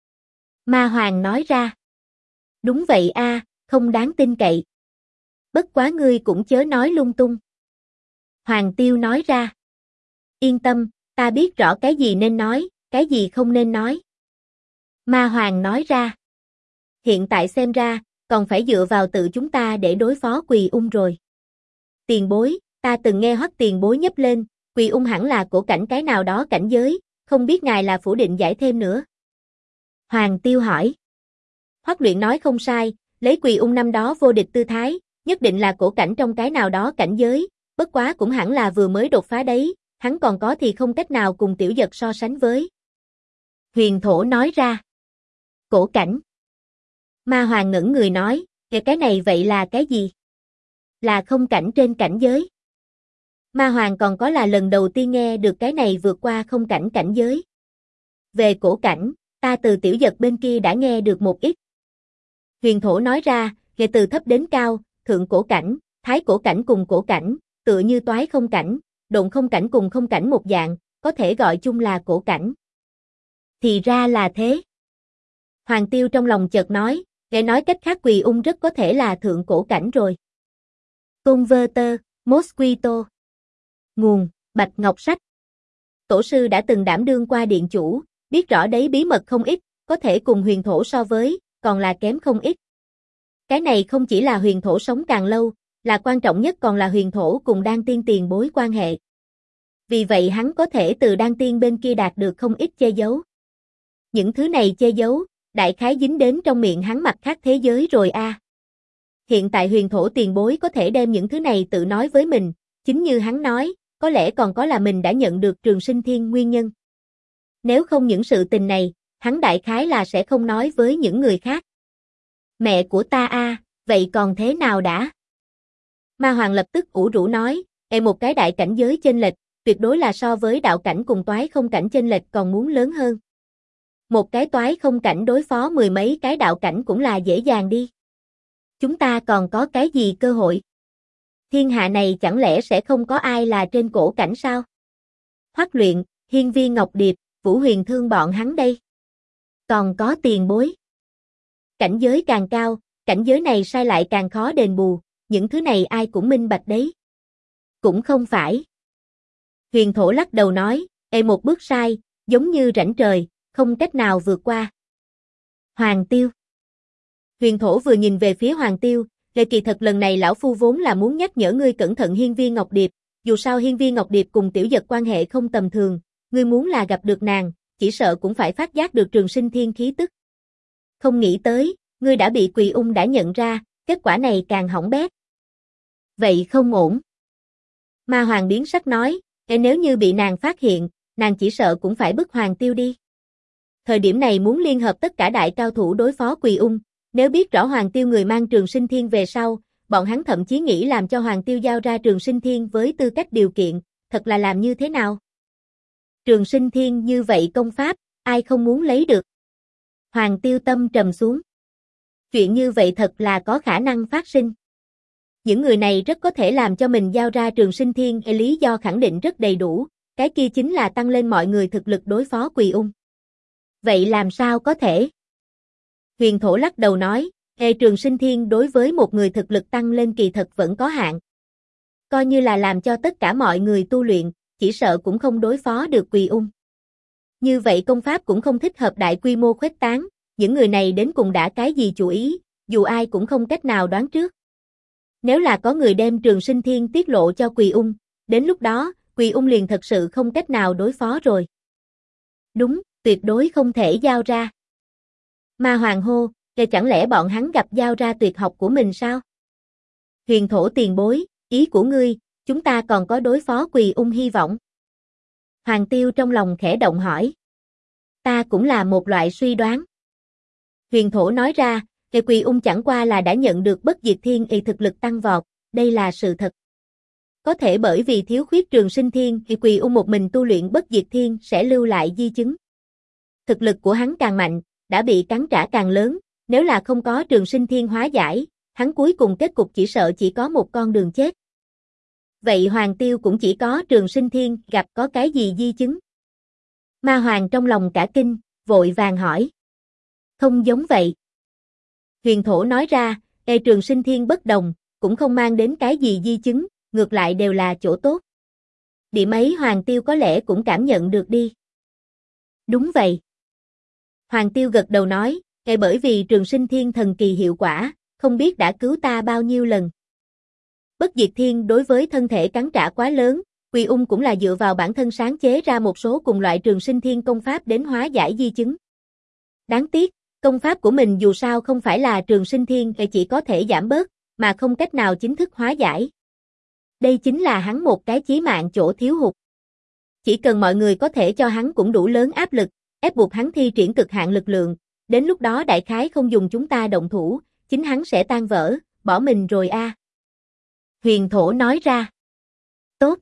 Ma Hoàng nói ra. Đúng vậy a, không đáng tin cậy. Bất quá ngươi cũng chớ nói lung tung. Hoàng Tiêu nói ra. Yên tâm, ta biết rõ cái gì nên nói, cái gì không nên nói. Ma Hoàng nói ra. Hiện tại xem ra, còn phải dựa vào tự chúng ta để đối phó Quỳ Ung rồi. Tiền bối, ta từng nghe Hoắc tiền bối nhấp lên, Quỳ Ung hẳn là cổ cảnh cái nào đó cảnh giới, không biết ngài là phủ định giải thêm nữa. Hoàng Tiêu hỏi. Hoắc Luyện nói không sai, lấy Quỳ Ung năm đó vô địch tư thái, nhất định là cổ cảnh trong cái nào đó cảnh giới, bất quá cũng hẳn là vừa mới đột phá đấy, hắn còn có thì không cách nào cùng tiểu dật so sánh với. Huyền Thổ nói ra. Cổ cảnh. Ma Hoàng ngẩn người nói, cái này vậy là cái gì? Là không cảnh trên cảnh giới. Ma Hoàng còn có là lần đầu tiên nghe được cái này vượt qua không cảnh cảnh giới. Về cổ cảnh, ta từ tiểu dật bên kia đã nghe được một ít. Huyền Thổ nói ra, về từ thấp đến cao, thượng cổ cảnh, thái cổ cảnh cùng cổ cảnh, tựa như toái không cảnh, độn không cảnh cùng không cảnh một dạng, có thể gọi chung là cổ cảnh. Thì ra là thế. Hoàng Tiêu trong lòng chợt nói, Nghe nói cách khác Quỳ Ung rất có thể là thượng cổ cảnh rồi. Converter, Mosquito. Nguồn, Bạch Ngọc Sách. Tổ sư đã từng đảm đương qua điện chủ, biết rõ đấy bí mật không ít, có thể cùng huyền thổ so với, còn là kém không ít. Cái này không chỉ là huyền thổ sống càng lâu, là quan trọng nhất còn là huyền thổ cùng đan tiên tiền bối quan hệ. Vì vậy hắn có thể từ đan tiên bên kia đạt được không ít che giấu. Những thứ này che giấu, đại khái dính đến trong miệng hắn mặt khác thế giới rồi a. Hiện tại huyền thổ tiền bối có thể đem những thứ này tự nói với mình, chính như hắn nói, có lẽ còn có là mình đã nhận được Trường Sinh Thiên nguyên nhân. Nếu không những sự tình này, hắn đại khái là sẽ không nói với những người khác. Mẹ của ta a, vậy còn thế nào đã? Ma Hoàng lập tức ủ rũ nói, một cái đại cảnh giới chênh lệch, tuyệt đối là so với đạo cảnh cùng toái không cảnh chênh lệch còn muốn lớn hơn. Một cái toái không cảnh đối phó mười mấy cái đạo cảnh cũng là dễ dàng đi. Chúng ta còn có cái gì cơ hội? Thiên hạ này chẳng lẽ sẽ không có ai là trên cổ cảnh sao? Hoắc Luyện, Hiên Viên Ngọc Điệp, Vũ Huyền Thương bọn hắn đây. Còn có tiền bối. Cảnh giới càng cao, cảnh giới này sai lại càng khó đền bù, những thứ này ai cũng minh bạch đấy. Cũng không phải. Huyền Thổ lắc đầu nói, một bước sai, giống như rãnh trời, không cách nào vượt qua. Hoàng Tiêu. Huyền Thổ vừa nhìn về phía Hoàng Tiêu, kỳ thật lần này lão phu vốn là muốn nhắc nhở ngươi cẩn thận Hiên Viên Ngọc Điệp, dù sao Hiên Viên Ngọc Điệp cùng Tiểu Dật quan hệ không tầm thường, ngươi muốn là gặp được nàng, chỉ sợ cũng phải phát giác được Trường Sinh Thiên khí tức. Không nghĩ tới, ngươi đã bị Quỳ Ung đã nhận ra, kết quả này càng hỏng bét. Vậy không ổn. Ma Hoàng biến sắc nói, nếu như bị nàng phát hiện, nàng chỉ sợ cũng phải bức Hoàng Tiêu đi. Thời điểm này muốn liên hợp tất cả đại cao thủ đối phó Quỳ Ung, nếu biết rõ Hoàng Tiêu người mang Trường Sinh Thiên về sau, bọn hắn thậm chí nghĩ làm cho Hoàng Tiêu giao ra Trường Sinh Thiên với tư cách điều kiện, thật là làm như thế nào? Trường Sinh Thiên như vậy công pháp, ai không muốn lấy được? Hoàng Tiêu tâm trầm xuống. Chuyện như vậy thật là có khả năng phát sinh. Những người này rất có thể làm cho mình giao ra Trường Sinh Thiên, lý do khẳng định rất đầy đủ, cái kia chính là tăng lên mọi người thực lực đối phó Quỳ Ung. Vậy làm sao có thể? Huyền Thổ lắc đầu nói, Trường Sinh Thiên đối với một người thực lực tăng lên kỳ thật vẫn có hạn. Coi như là làm cho tất cả mọi người tu luyện, chỉ sợ cũng không đối phó được Quỳ Ung. Như vậy công pháp cũng không thích hợp đại quy mô khuếch tán, những người này đến cùng đã cái gì chủ ý, dù ai cũng không cách nào đoán trước. Nếu là có người đem Trường Sinh Thiên tiết lộ cho Quỳ Ung, đến lúc đó, Quỳ Ung liền thật sự không cách nào đối phó rồi. Đúng, tuyệt đối không thể giao ra. Ma Hoàng hô, chẳng lẽ bọn hắn gặp giao ra tuyệt học của mình sao? Huyền Thổ tiền bối, ý của ngươi, chúng ta còn có đối phó Quỳ Ung hy vọng. Hoàng Tiêu trong lòng khẽ động hỏi. Ta cũng là một loại suy đoán. Huyền Thổ nói ra, Quỳ Ung chẳng qua là đã nhận được Bất Diệt Thiên thực lực tăng vọt, đây là sự thật. Có thể bởi vì thiếu khuyết Trường Sinh Thiên Quỳ Ung một mình tu luyện Bất Diệt Thiên sẽ lưu lại di chứng. Thực lực của hắn càng mạnh, đã bị cắn trả càng lớn, nếu là không có Trường Sinh Thiên hóa giải, hắn cuối cùng kết cục chỉ sợ chỉ có một con đường chết. Vậy Hoàng Tiêu cũng chỉ có Trường Sinh Thiên gặp có cái gì di chứng? Ma Hoàng trong lòng cả kinh, vội vàng hỏi. Không giống vậy. Huyền Thổ nói ra, Trường Sinh Thiên bất đồng, cũng không mang đến cái gì di chứng, ngược lại đều là chỗ tốt. Điểm ấy Hoàng Tiêu có lẽ cũng cảm nhận được đi. Đúng vậy. Hoàng Tiêu gật đầu nói, bởi vì Trường Sinh Thiên thần kỳ hiệu quả, không biết đã cứu ta bao nhiêu lần. Bất Diệt Thiên đối với thân thể cắn trả quá lớn, Quỳ Ung cũng là dựa vào bản thân sáng chế ra một số cùng loại Trường Sinh Thiên công pháp đến hóa giải di chứng. Đáng tiếc, công pháp của mình dù sao không phải là Trường Sinh Thiên chỉ có thể giảm bớt, mà không cách nào chính thức hóa giải. Đây chính là hắn một cái chí mạng chỗ thiếu hụt. Chỉ cần mọi người có thể cho hắn cũng đủ lớn áp lực, ép buộc hắn thi triển cực hạn lực lượng, đến lúc đó đại khái không dùng chúng ta động thủ, chính hắn sẽ tan vỡ, bỏ mình rồi a. Huyền Thổ nói ra. Tốt.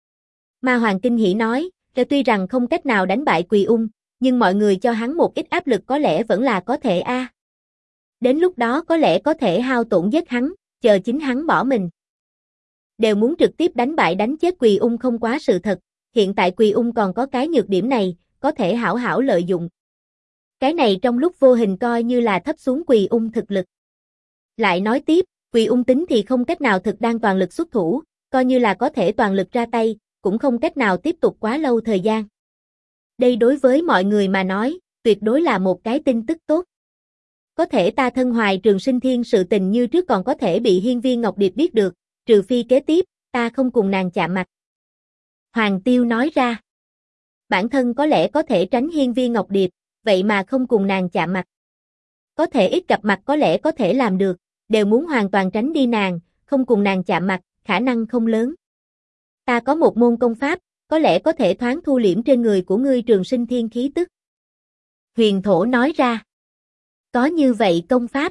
Ma Hoàng kinh hỉ nói, tuy rằng không cách nào đánh bại Quỳ Ung, nhưng mọi người cho hắn một ít áp lực có lẽ vẫn là có thể a. Đến lúc đó có lẽ có thể hao tổn giết hắn, chờ chính hắn bỏ mình. Đều muốn trực tiếp đánh bại đánh chết Quỳ Ung không quá sự thật, hiện tại Quỳ Ung còn có cái nhược điểm này, có thể hảo hảo lợi dụng. Cái này trong lúc vô hình coi như là thấp xuống Quỳ Ung thực lực. Lại nói tiếp, Quỳ Ung tính thì không cách nào thực đang toàn lực xuất thủ, coi như là có thể toàn lực ra tay, cũng không cách nào tiếp tục quá lâu thời gian. Đây đối với mọi người mà nói, tuyệt đối là một cái tin tức tốt. Có thể ta thân hoài Trường Sinh Thiên sự tình như trước còn có thể bị Hiên Viên Ngọc Điệp biết được, trừ phi kế tiếp, ta không cùng nàng chạm mặt. Hoàng Tiêu nói ra. Bản thân có lẽ có thể tránh Hiên Viên Ngọc Điệp, vậy mà không cùng nàng chạm mặt. Có thể ít gặp mặt có lẽ có thể làm được, đều muốn hoàn toàn tránh đi nàng, không cùng nàng chạm mặt, khả năng không lớn. Ta có một môn công pháp, có lẽ có thể thoáng thu liễm trên người của ngươi Trường Sinh Thiên khí tức. Huyền Thổ nói ra. Có như vậy công pháp?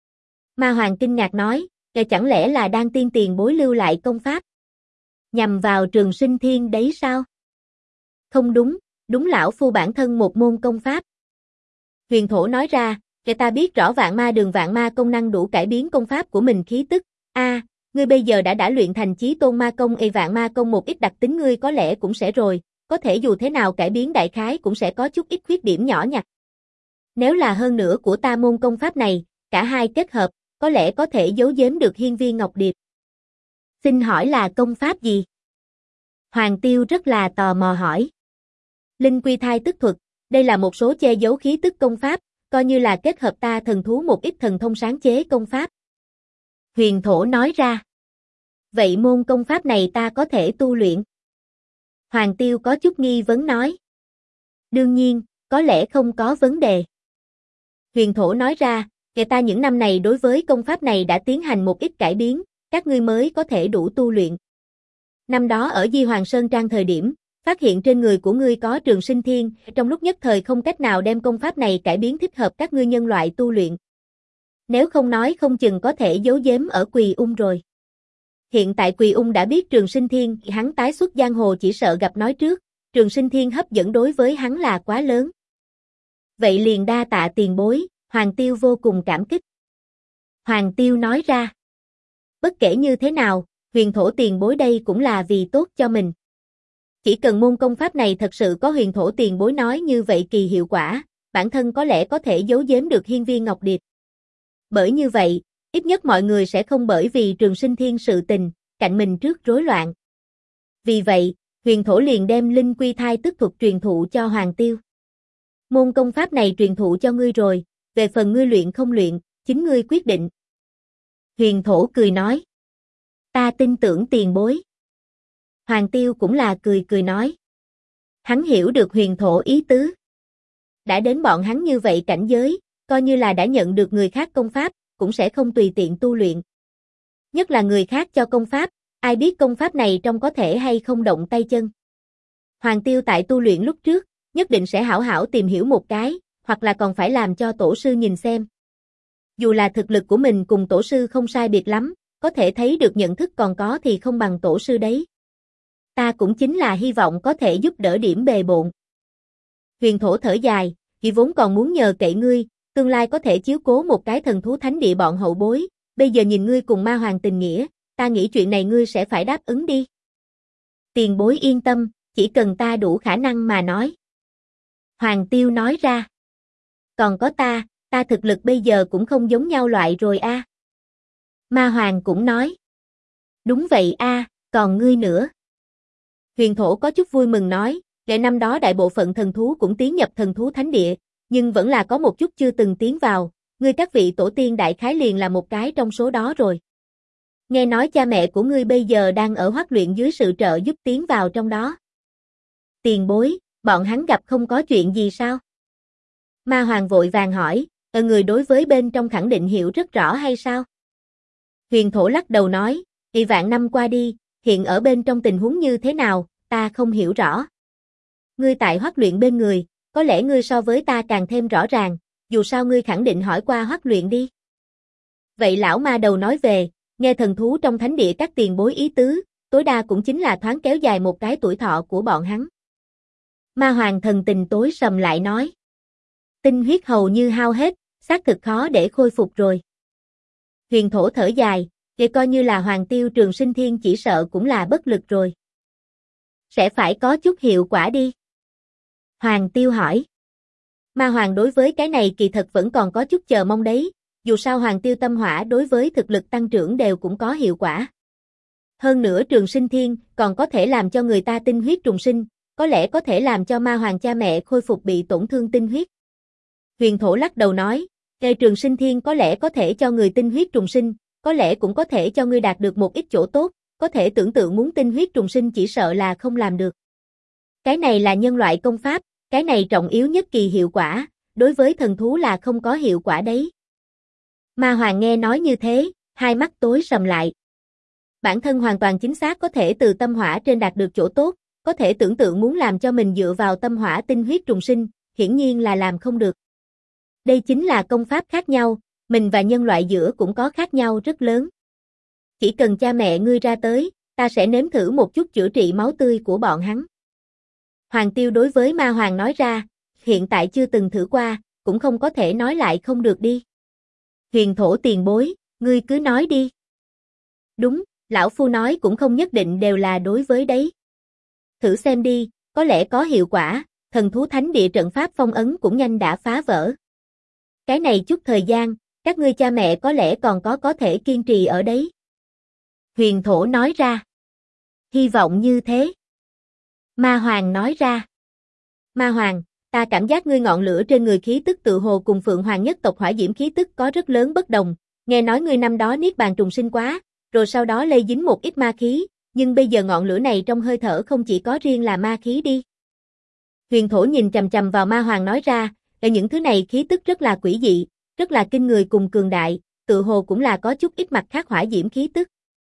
Ma Hoàng kinh ngạc nói, chẳng lẽ là đang tiên tiền bối lưu lại công pháp? Nhằm vào Trường Sinh Thiên đấy sao? Không đúng, đúng lão phu bản thân một môn công pháp. Huyền Thổ nói ra, ta biết rõ Vạn Ma Đường Vạn Ma công năng đủ cải biến công pháp của mình khí tức. Ngươi bây giờ đã luyện thành Chí Tôn Ma công Vạn Ma công một ít đặc tính ngươi có lẽ cũng sẽ rồi, có thể dù thế nào cải biến đại khái cũng sẽ có chút ít khuyết điểm nhỏ nhặt. Nếu là hơn nữa của ta môn công pháp này, cả hai kết hợp, có lẽ có thể giấu giếm được Hiên Viên Ngọc Điệp. Xin hỏi là công pháp gì? Hoàng Tiêu rất là tò mò hỏi. Linh Quy Thai tức thuật, đây là một số che giấu khí tức công pháp, coi như là kết hợp ta thần thú một ít thần thông sáng chế công pháp. Huyền Thổ nói ra. Vậy môn công pháp này ta có thể tu luyện? Hoàng Tiêu có chút nghi vấn nói. Đương nhiên, có lẽ không có vấn đề. Huyền Thổ nói ra, ta những năm này đối với công pháp này đã tiến hành một ít cải biến, các ngươi mới có thể đủ tu luyện. Năm đó ở Di Hoàng Sơn Trang thời điểm, phát hiện trên người của ngươi có Trường Sinh Thiên, trong lúc nhất thời không cách nào đem công pháp này cải biến thích hợp các ngươi nhân loại tu luyện. Nếu không nói không chừng có thể giấu giếm ở Quỳ Ung rồi. Hiện tại Quỳ Ung đã biết Trường Sinh Thiên, hắn tái xuất giang hồ chỉ sợ gặp nói trước, Trường Sinh Thiên hấp dẫn đối với hắn là quá lớn. Vậy liền đa tạ tiền bối, Hoàng Tiêu vô cùng cảm kích. Hoàng Tiêu nói ra. Bất kể như thế nào, Huyền Thổ tiền bối đây cũng là vì tốt cho mình. Chỉ cần môn công pháp này thật sự có Huyền Thổ tiền bối nói như vậy kỳ hiệu quả, bản thân có lẽ có thể giấu giếm được Hiên Viên Ngọc Điệp. Bởi như vậy, ít nhất mọi người sẽ không bởi vì Trường Sinh Thiên sự tình, cạnh mình trước rối loạn. Vì vậy, Huyền Thổ liền đem Linh Quy Thai tức thuật truyền thụ cho Hoàng Tiêu. Môn công pháp này truyền thụ cho ngươi rồi, về phần ngươi luyện không luyện, chính ngươi quyết định. Huyền Thổ cười nói. Ta tin tưởng tiền bối. Hoàng Tiêu cũng là cười nói. Hắn hiểu được Huyền Thổ ý tứ. Đã đến bọn hắn như vậy cảnh giới, coi như là đã nhận được người khác công pháp, cũng sẽ không tùy tiện tu luyện. Nhất là người khác cho công pháp, ai biết công pháp này trong có thể hay không động tay chân. Hoàng Tiêu tại tu luyện lúc trước, nhất định sẽ hảo hảo tìm hiểu một cái, hoặc là còn phải làm cho tổ sư nhìn xem. Dù là thực lực của mình cùng tổ sư không sai biệt lắm, có thể thấy được nhận thức còn có thì không bằng tổ sư đấy. Ta cũng chính là hy vọng có thể giúp đỡ điểm bề bộn. Huyền Thổ thở dài, vì vốn còn muốn nhờ cậy ngươi, tương lai có thể chiếu cố một cái thần thú thánh địa bọn hậu bối, bây giờ nhìn ngươi cùng Ma Hoàng tình nghĩa, ta nghĩ chuyện này ngươi sẽ phải đáp ứng đi. Tiền bối yên tâm, chỉ cần ta đủ khả năng mà nói. Hoàng Tiêu nói ra. Còn có ta thực lực bây giờ cũng không giống nhau loại rồi a. Ma Hoàng cũng nói. Đúng vậy a, còn ngươi nữa. Huyền Thổ có chút vui mừng nói, kể năm đó đại bộ phận thần thú cũng tiến nhập thần thú thánh địa, nhưng vẫn là có một chút chưa từng tiến vào, ngươi các vị tổ tiên đại khái liền là một cái trong số đó rồi. Nghe nói cha mẹ của ngươi bây giờ đang ở Hoắc Luyện dưới sự trợ giúp tiến vào trong đó. Tiền bối, bọn hắn gặp không có chuyện gì sao? Ma Hoàng vội vàng hỏi, người đối với bên trong khẳng định hiểu rất rõ hay sao? Huyền Thổ lắc đầu nói, vạn năm qua đi, hiện ở bên trong tình huống như thế nào, ta không hiểu rõ. Ngươi tại Hoắc Luyện bên người, có lẽ ngươi so với ta càng thêm rõ ràng, dù sao ngươi khẳng định hỏi qua Hoắc Luyện đi. Vậy lão ma đầu nói về, nghe thần thú trong thánh địa các tiền bối ý tứ, tối đa cũng chính là thoáng kéo dài một cái tuổi thọ của bọn hắn. Ma Hoàng thần tình tối sầm lại nói. Tinh huyết hầu như hao hết, xác thực khó để khôi phục rồi. Huyền Thổ thở dài, vậy coi như là Hoàng Tiêu Trường Sinh Thiên chỉ sợ cũng là bất lực rồi. Sẽ phải có chút hiệu quả đi. Hoàng Tiêu hỏi. Ma Hoàng đối với cái này kỳ thật vẫn còn có chút chờ mong đấy, dù sao Hoàng Tiêu Tâm Hỏa đối với thực lực tăng trưởng đều cũng có hiệu quả. Hơn nữa Trường Sinh Thiên còn có thể làm cho người ta tinh huyết trùng sinh, có lẽ có thể làm cho Ma Hoàng cha mẹ khôi phục bị tổn thương tinh huyết. Huyền Thổ lắc đầu nói, cây Trường Sinh Thiên có lẽ có thể cho người tinh huyết trùng sinh, có lẽ cũng có thể cho ngươi đạt được một ít chỗ tốt, có thể tưởng tượng muốn tinh huyết trùng sinh chỉ sợ là không làm được. Cái này là nhân loại công pháp, cái này trọng yếu nhất kỳ hiệu quả, đối với thần thú là không có hiệu quả đấy. Ma Hoàng nghe nói như thế, hai mắt tối sầm lại. Bản thân hoàn toàn chính xác có thể từ tâm hỏa trên đạt được chỗ tốt, có thể tưởng tượng muốn làm cho mình dựa vào tâm hỏa tinh huyết trùng sinh, hiển nhiên là làm không được. Đây chính là công pháp khác nhau, mình và nhân loại giữa cũng có khác nhau rất lớn. Chỉ cần cha mẹ ngươi ra tới, ta sẽ nếm thử một chút chữa trị máu tươi của bọn hắn. Hoàng Tiêu đối với Ma Hoàng nói ra, hiện tại chưa từng thử qua, cũng không có thể nói lại không được đi. Huyền Thổ tiền bối, ngươi cứ nói đi. Đúng, lão phu nói cũng không nhất định đều là đối với đấy. Thử xem đi, có lẽ có hiệu quả, thần thú thánh địa trận pháp phong ấn cũng nhanh đã phá vỡ. Cái này chút thời gian, các ngươi cha mẹ có lẽ còn có thể kiên trì ở đấy. Huyền Thổ nói ra. Hy vọng như thế. Ma Hoàng nói ra. Ma Hoàng, ta cảm giác ngươi ngọn lửa trên người khí tức tự hồ cùng Phượng Hoàng nhất tộc hỏa diễm khí tức có rất lớn bất đồng, nghe nói ngươi năm đó niết bàn trùng sinh quá, rồi sau đó lây dính một ít ma khí, nhưng bây giờ ngọn lửa này trong hơi thở không chỉ có riêng là ma khí đi. Huyền Thổ nhìn chằm chằm vào Ma Hoàng nói ra, những thứ này khí tức rất là quỷ dị, rất là kinh người cùng cường đại, tự hồ cũng là có chút ít mặt khác hỏa diễm khí tức.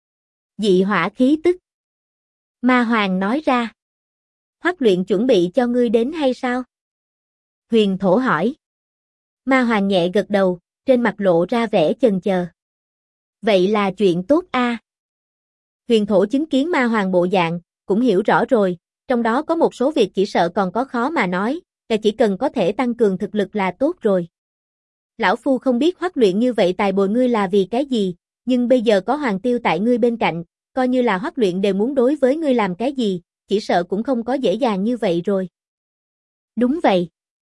Dị hỏa khí tức. Ma Hoàng nói ra. Hoắc luyện chuẩn bị cho ngươi đến hay sao? Huyền Thổ hỏi. Ma Hoàng nhẹ gật đầu, trên mặt lộ ra vẻ chần chờ. Vậy là chuyện tốt a. Huyền Thổ chứng kiến Ma Hoàng bộ dạng, cũng hiểu rõ rồi, trong đó có một số việc chỉ sợ còn có khó mà nói, là chỉ cần có thể tăng cường thực lực là tốt rồi. Lão phu không biết Hoắc luyện như vậy tài bồi ngươi là vì cái gì, nhưng bây giờ có Hoàng Tiêu tại ngươi bên cạnh, coi như là Hoắc luyện đều muốn đối với ngươi làm cái gì, chỉ sợ cũng không có dễ dàng như vậy rồi. Đúng vậy.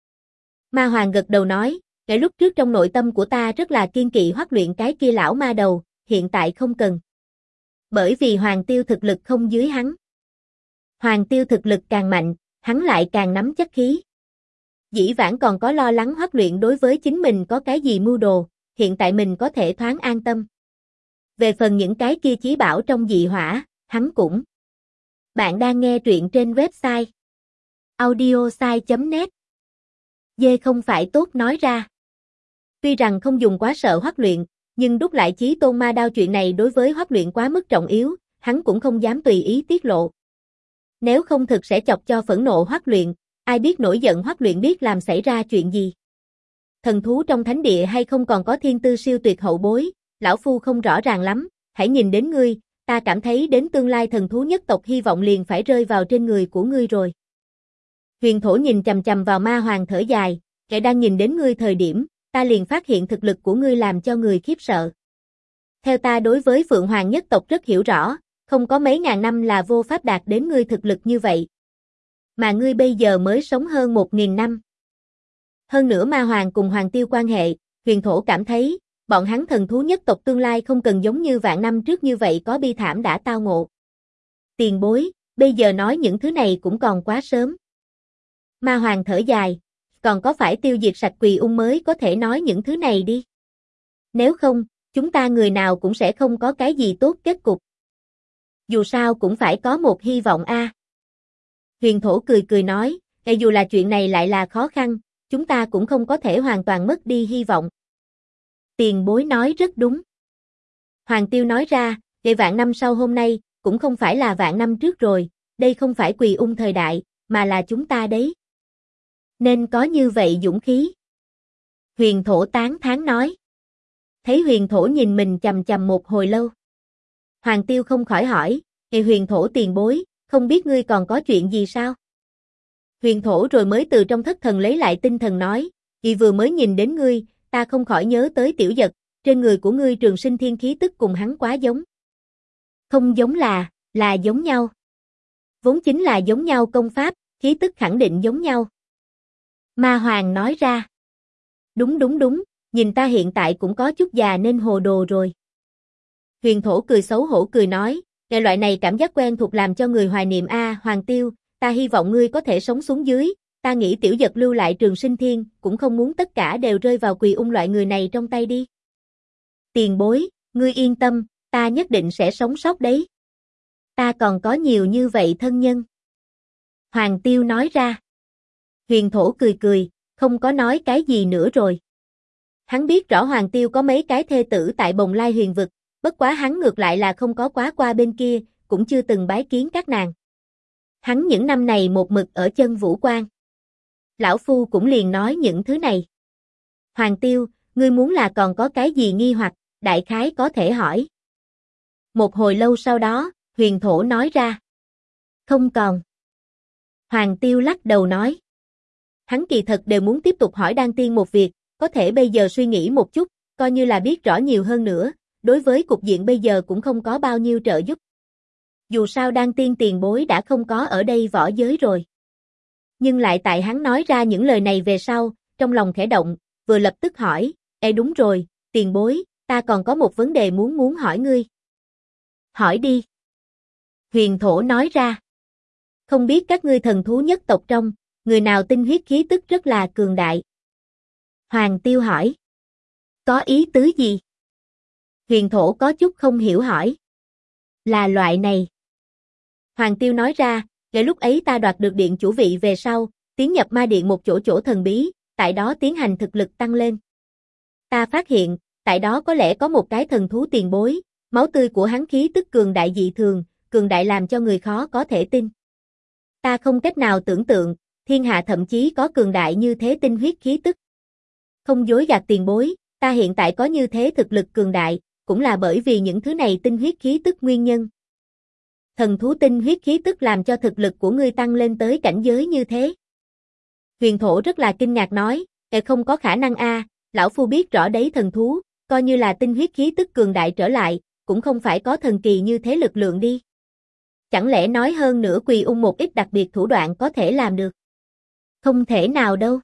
Ma Hoàng gật đầu nói, cái lúc trước trong nội tâm của ta rất là kiên kỵ Hoắc luyện cái kia lão ma đầu, hiện tại không cần. Bởi vì Hoàng Tiêu thực lực không dưới hắn. Hoàng Tiêu thực lực càng mạnh, hắn lại càng nắm chắc khí. Dĩ vãng còn có lo lắng Hoắc luyện đối với chính mình có cái gì mưu đồ, hiện tại mình có thể thoáng an tâm. Về phần những cái kia chí bảo trong dị hỏa, hắn cũng. Bạn đang nghe truyện trên website audiosai.net. Dê không phải tốt nói ra. Tuy rằng không dùng quá sợ Hoắc luyện, nhưng đúc lại chí tôn ma đao chuyện này đối với Hoắc luyện quá mức trọng yếu, hắn cũng không dám tùy ý tiết lộ. Nếu không thực sẽ chọc cho phẫn nộ Hoắc luyện, ai biết nổi giận Hoắc luyện biết làm xảy ra chuyện gì. Thần thú trong thánh địa hay không còn có thiên tư siêu tuyệt hậu bối, lão phu không rõ ràng lắm, hãy nhìn đến ngươi, ta cảm thấy đến tương lai thần thú nhất tộc hy vọng liền phải rơi vào trên người của ngươi rồi. Huyền Thổ nhìn chằm chằm vào Ma Hoàng thở dài, kẻ đang nhìn đến ngươi thời điểm, ta liền phát hiện thực lực của ngươi làm cho người khiếp sợ. Theo ta đối với Phượng Hoàng nhất tộc rất hiểu rõ, không có mấy ngàn năm là vô pháp đạt đến ngươi thực lực như vậy. Mà ngươi bây giờ mới sống hơn 1000 năm. Hơn nữa Ma Hoàng cùng Hoàng Tiêu quan hệ, Huyền Thổ cảm thấy, bọn hắn thần thú nhất tộc tương lai không cần giống như vạn năm trước như vậy có bi thảm đã tao ngộ. Tiền bối, bây giờ nói những thứ này cũng còn quá sớm. Ma Hoàng thở dài, còn có phải tiêu diệt sạch Quỳ Ung mới có thể nói những thứ này đi. Nếu không, chúng ta người nào cũng sẽ không có cái gì tốt kết cục. Dù sao cũng phải có một hy vọng a. Huyền Thổ cười cười nói, dù là chuyện này lại là khó khăn, chúng ta cũng không có thể hoàn toàn mất đi hy vọng. Tiền bối nói rất đúng. Hoàng Tiêu nói ra, vạn năm sau hôm nay, cũng không phải là vạn năm trước rồi, đây không phải Quỳ Ung thời đại, mà là chúng ta đấy. Nên có như vậy dũng khí. Huyền Thổ tán thán nói. Thấy Huyền Thổ nhìn mình chằm chằm một hồi lâu. Hoàng Tiêu không khỏi hỏi, Huyền Thổ tiền bối, không biết ngươi còn có chuyện gì sao? Huyền Thổ rồi mới từ trong thất thần lấy lại tinh thần nói, vì vừa mới nhìn đến ngươi, ta không khỏi nhớ tới Tiểu Dật, trên người của ngươi Trường Sinh Thiên khí tức cùng hắn quá giống. Không giống là giống nhau. Vốn chính là giống nhau công pháp, khí tức khẳng định giống nhau. Ma Hoàng nói ra. Đúng, nhìn ta hiện tại cũng có chút già nên hồ đồ rồi. Huyền Thổ cười xấu hổ cười nói, cái loại này cảm giác quen thuộc làm cho người hoài niệm a, Hoàng Tiêu, ta hy vọng ngươi có thể sống xuống dưới, ta nghĩ Tiểu Dật lưu lại Trường Sinh Thiên, cũng không muốn tất cả đều rơi vào Quỳ Ung loại người này trong tay đi. Tiền bối, ngươi yên tâm, ta nhất định sẽ sống sót đấy. Ta còn có nhiều như vậy thân nhân. Hoàng Tiêu nói ra. Huyền Thổ cười, không có nói cái gì nữa rồi. Hắn biết rõ Hoàng Tiêu có mấy cái thê tử tại Bồng Lai Huyền Vực, bất quá hắn ngược lại là không có quá qua bên kia, cũng chưa từng bái kiến các nàng. Hắn những năm này một mực ở chân Vũ Quan. Lão Phu cũng liền nói những thứ này. Hoàng Tiêu, ngươi muốn là còn có cái gì nghi hoặc, đại khái có thể hỏi. Một hồi lâu sau đó, Huyền Thổ nói ra. Không còn. Hoàng Tiêu lắc đầu nói. Hắn kỳ thật đều muốn tiếp tục hỏi Đan Tiên một việc, có thể bây giờ suy nghĩ một chút, coi như là biết rõ nhiều hơn nữa, đối với cục diện bây giờ cũng không có bao nhiêu trợ giúp. Dù sao Đan Tiên tiền bối đã không có ở đây võ giới rồi. Nhưng lại tại hắn nói ra những lời này về sau, trong lòng khẽ động, vừa lập tức hỏi, ê đúng rồi, tiền bối, ta còn có một vấn đề muốn hỏi ngươi. Hỏi đi. Huyền Thổ nói ra. Không biết các ngươi thần thú nhất tộc trong, người nào tinh huyết khí tức rất là cường đại. Hoàng Tiêu hỏi. Có ý tứ gì? Huyền Thổ có chút không hiểu hỏi. Là loại này. Hoàng Tiêu nói ra, ngay lúc ấy ta đoạt được điện chủ vị về sau, tiến nhập ma điện một chỗ thần bí, tại đó tiến hành thực lực tăng lên. Ta phát hiện, tại đó có lẽ có một cái thần thú tiền bối, máu tươi của hắn khí tức cường đại dị thường, cường đại làm cho người khó có thể tin. Ta không cách nào tưởng tượng, thiên hạ thậm chí có cường đại như thế tinh huyết khí tức. Không dối gạt tiền bối, ta hiện tại có như thế thực lực cường đại, cũng là bởi vì những thứ này tinh huyết khí tức nguyên nhân. Thần thú tinh huyết khí tức làm cho thực lực của ngươi tăng lên tới cảnh giới như thế. Huyền Thổ rất là kinh ngạc nói, không có khả năng a, lão phu biết rõ đấy thần thú, coi như là tinh huyết khí tức cường đại trở lại, cũng không phải có thần kỳ như thế lực lượng đi. Chẳng lẽ nói hơn nữa Quỳ Ung một ít đặc biệt thủ đoạn có thể làm được? Không thể nào đâu.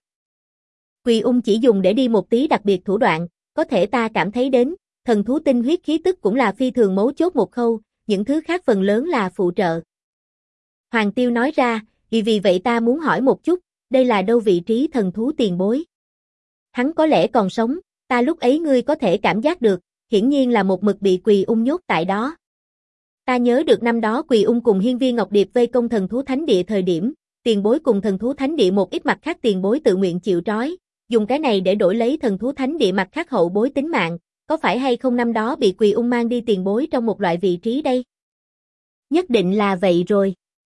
Quỳ Ung chỉ dùng để đi một tí đặc biệt thủ đoạn, có thể ta cảm thấy đến, thần thú tinh huyết khí tức cũng là phi thường mấu chốt một khâu, những thứ khác phần lớn là phụ trợ. Hoàng Tiêu nói ra, vì vậy ta muốn hỏi một chút, đây là đâu vị trí thần thú tiền bối? Hắn có lẽ còn sống, ta lúc ấy ngươi có thể cảm giác được, hiển nhiên là một mực bị Quỳ Ung nhốt tại đó. Ta nhớ được năm đó Quỳ Ung cùng Hiên Viên Ngọc Điệp vây công thần thú thánh địa thời điểm, tiền bối cùng thần thú thánh địa một ít mặt khác tiền bối tự nguyện chịu trói, dùng cái này để đổi lấy thần thú thánh địa mặt khác hậu bối tính mạng, có phải hay không năm đó bị Quỳ Ung mang đi tiền bối trong một loại vị trí đây? Nhất định là vậy rồi.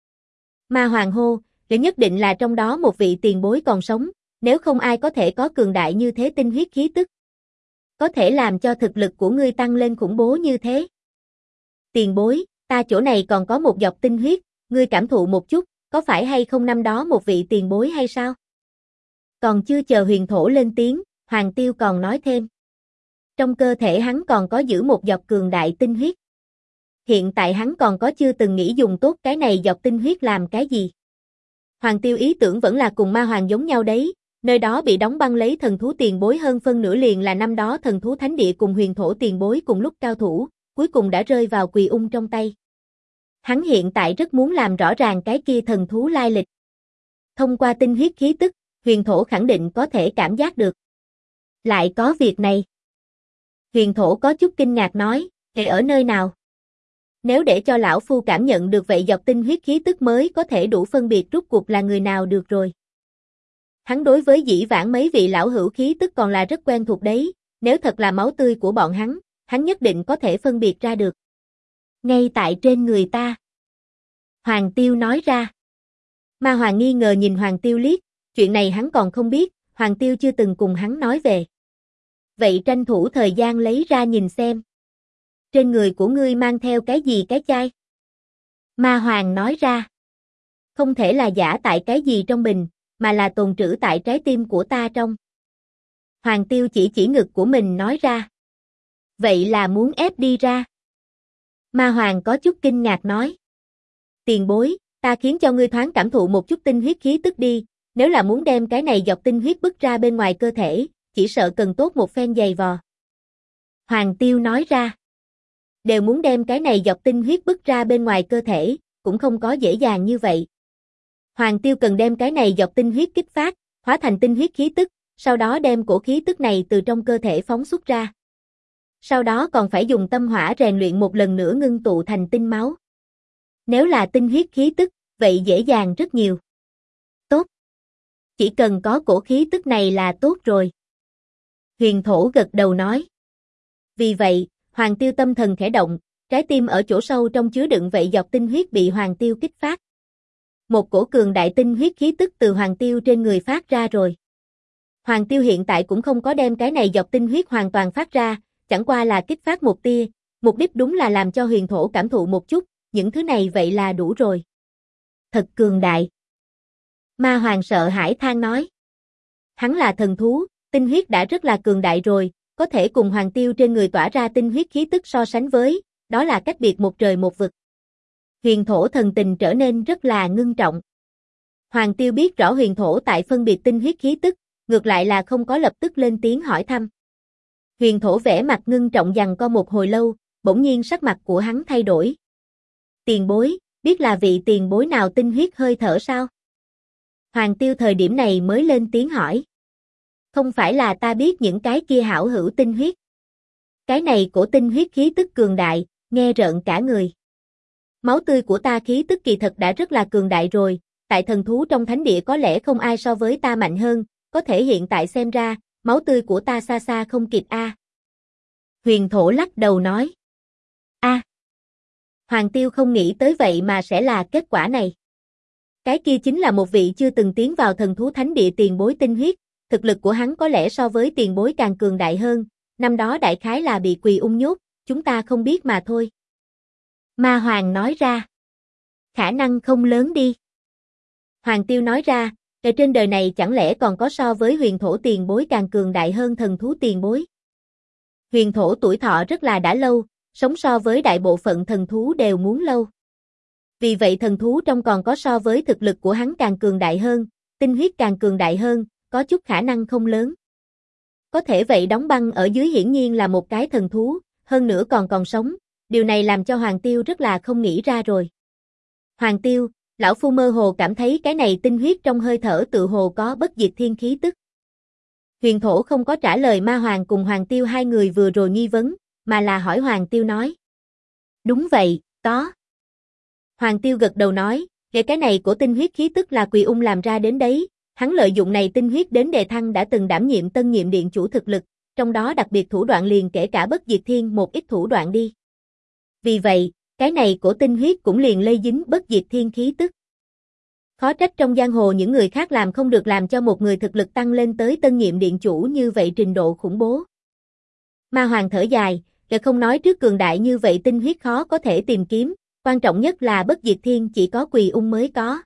Ma Hoàng hô, để nhất định là trong đó một vị tiền bối còn sống, nếu không ai có thể có cường đại như thế tinh huyết khí tức. Có thể làm cho thực lực của ngươi tăng lên khủng bố như thế. Tiền bối, ta chỗ này còn có một giọt tinh huyết, ngươi cảm thụ một chút, có phải hay không năm đó một vị tiền bối hay sao? Còn chưa chờ Huyền Thổ lên tiếng, Hoàng Tiêu còn nói thêm. Trong cơ thể hắn còn có giữ một giọt cường đại tinh huyết. Hiện tại hắn còn có chưa từng nghĩ dùng tốt cái này giọt tinh huyết làm cái gì. Hoàng Tiêu ý tưởng vẫn là cùng Ma Hoàng giống nhau đấy, nơi đó bị đóng băng lấy thần thú tiền bối hơn phân nửa liền là năm đó thần thú thánh địa cùng Huyền Thổ tiền bối cùng lúc cao thủ, cuối cùng đã rơi vào Quỳ Ung trong tay. Hắn hiện tại rất muốn làm rõ ràng cái kia thần thú lai lịch. Thông qua tinh huyết khí tức, Huyền Thổ khẳng định có thể cảm giác được. Lại có việc này. Huyền Thổ có chút kinh ngạc nói, ở nơi nào? Nếu để cho lão phu cảm nhận được vậy giọt tinh huyết khí tức mới có thể đủ phân biệt rốt cuộc là người nào được rồi. Hắn đối với dĩ vãng mấy vị lão hữu khí tức còn là rất quen thuộc đấy, nếu thật là máu tươi của bọn hắn nhất định có thể phân biệt ra được. Ngay tại trên người ta. Hoàng Tiêu nói ra. Ma Hoàng nghi ngờ nhìn Hoàng Tiêu liếc, chuyện này hắn còn không biết, Hoàng Tiêu chưa từng cùng hắn nói về. Vậy tranh thủ thời gian lấy ra nhìn xem. Trên người của ngươi mang theo cái gì cái chai? Ma Hoàng nói ra. Không thể là giả tại cái gì trong bình, mà là tồn trữ tại trái tim của ta trong. Hoàng Tiêu chỉ ngực của mình nói ra. Vậy là muốn ép đi ra. Ma Hoàng có chút kinh ngạc nói. Tiền bối, ta khiến cho ngươi thoáng cảm thụ một chút tinh huyết khí tức đi, Nếu là muốn đem cái này giọt tinh huyết bứt ra bên ngoài cơ thể, chỉ sợ cần tốt một phen giày vò. Hoàng Tiêu nói ra. Đều muốn đem cái này giọt tinh huyết bứt ra bên ngoài cơ thể, cũng không có dễ dàng như vậy. Hoàng Tiêu cần đem cái này giọt tinh huyết kích phát, hóa thành tinh huyết khí tức, sau đó đem cổ khí tức này từ trong cơ thể phóng xuất ra. Sau đó còn phải dùng tâm hỏa rèn luyện một lần nữa ngưng tụ thành tinh máu. Nếu là tinh huyết khí tức, vậy dễ dàng rất nhiều. Tốt. Chỉ cần có cổ khí tức này là tốt rồi. Huyền Thổ gật đầu nói. Vì vậy, Hoàng Tiêu tâm thần khẽ động, trái tim ở chỗ sâu trong chứa đựng vậy giọt tinh huyết bị Hoàng Tiêu kích phát. Một cổ cường đại tinh huyết khí tức từ Hoàng Tiêu trên người phát ra rồi. Hoàng Tiêu hiện tại cũng không có đem cái này giọt tinh huyết hoàn toàn phát ra, chẳng qua là kích phát một tia, mục đích đúng là làm cho Huyền Thổ cảm thụ một chút, những thứ này vậy là đủ rồi. Thật cường đại. Ma Hoàng sợ hãi than nói. Hắn là thần thú, tinh huyết đã rất là cường đại rồi, có thể cùng Hoàng Tiêu trên người tỏa ra tinh huyết khí tức so sánh với, đó là cách biệt một trời một vực. Huyền Thổ thần tình trở nên rất là ngưng trọng. Hoàng Tiêu biết rõ Huyền Thổ tại phân biệt tinh huyết khí tức, ngược lại là không có lập tức lên tiếng hỏi thăm. Huyền Thổ vẻ mặt ngưng trọng giằng co một hồi lâu, bỗng nhiên sắc mặt của hắn thay đổi. Tiền bối, biết là vị tiền bối nào tinh huyết hơi thở sao? Hoàng Tiêu thời điểm này mới lên tiếng hỏi. Không phải là ta biết những cái kia hảo hữu tinh huyết. Cái này cổ tinh huyết khí tức cường đại, nghe rợn cả người. Máu tươi của ta khí tức kỳ thật đã rất là cường đại rồi, tại thần thú trong thánh địa có lẽ không ai so với ta mạnh hơn, có thể hiện tại xem ra, máu tươi của ta xa xa không kịp a. Huyền Thổ lắc đầu nói. A. Hoàng Tiêu không nghĩ tới vậy mà sẽ là kết quả này. Cái kia chính là một vị chưa từng tiến vào thần thú thánh địa tiền bối tinh huyết, thực lực của hắn có lẽ so với tiền bối càng cường đại hơn, năm đó đại khái là bị Quỳ Ung nhốt, chúng ta không biết mà thôi. Ma Hoàng nói ra. Khả năng không lớn đi. Hoàng Tiêu nói ra, ở trên đời này chẳng lẽ còn có so với Huyền Thổ tiền bối càng cường đại hơn thần thú tiền bối. Huyền Thổ tuổi thọ rất là đã lâu, sống so với đại bộ phận thần thú đều muốn lâu. Vì vậy thần thú trong còn có so với thực lực của hắn càng cường đại hơn, tinh huyết càng cường đại hơn, có chút khả năng không lớn. Có thể vậy đóng băng ở dưới hiển nhiên là một cái thần thú, hơn nữa còn sống, điều này làm cho Hoàng Tiêu rất là không nghĩ ra rồi. Hoàng Tiêu, lão phu mơ hồ cảm thấy cái này tinh huyết trong hơi thở tự hồ có bất diệt thiên khí tức. Huyền Thổ không có trả lời Ma Hoàng cùng Hoàng Tiêu hai người vừa rồi nghi vấn, mà là hỏi Hoàng Tiêu nói. Đúng vậy, có. Hoàng Tiêu gật đầu nói, cái này của tinh huyết khí tức là Quỳ Ung làm ra đến đấy, hắn lợi dụng này tinh huyết đến đề thăng đã từng đảm nhiệm tân nhiệm điện chủ thực lực, trong đó đặc biệt thủ đoạn liền kể cả bất diệt thiên một ít thủ đoạn đi. Vì vậy, cái này của tinh huyết cũng liền lây dính bất diệt thiên khí tức. Khó trách trong giang hồ những người khác làm không được làm cho một người thực lực tăng lên tới tân nhiệm điện chủ như vậy trình độ khủng bố. Ma Hoàng thở dài, không nói trước cường đại như vậy tinh huyết khó có thể tìm kiếm, quan trọng nhất là bất diệt thiên chỉ có Quỳ Ung mới có.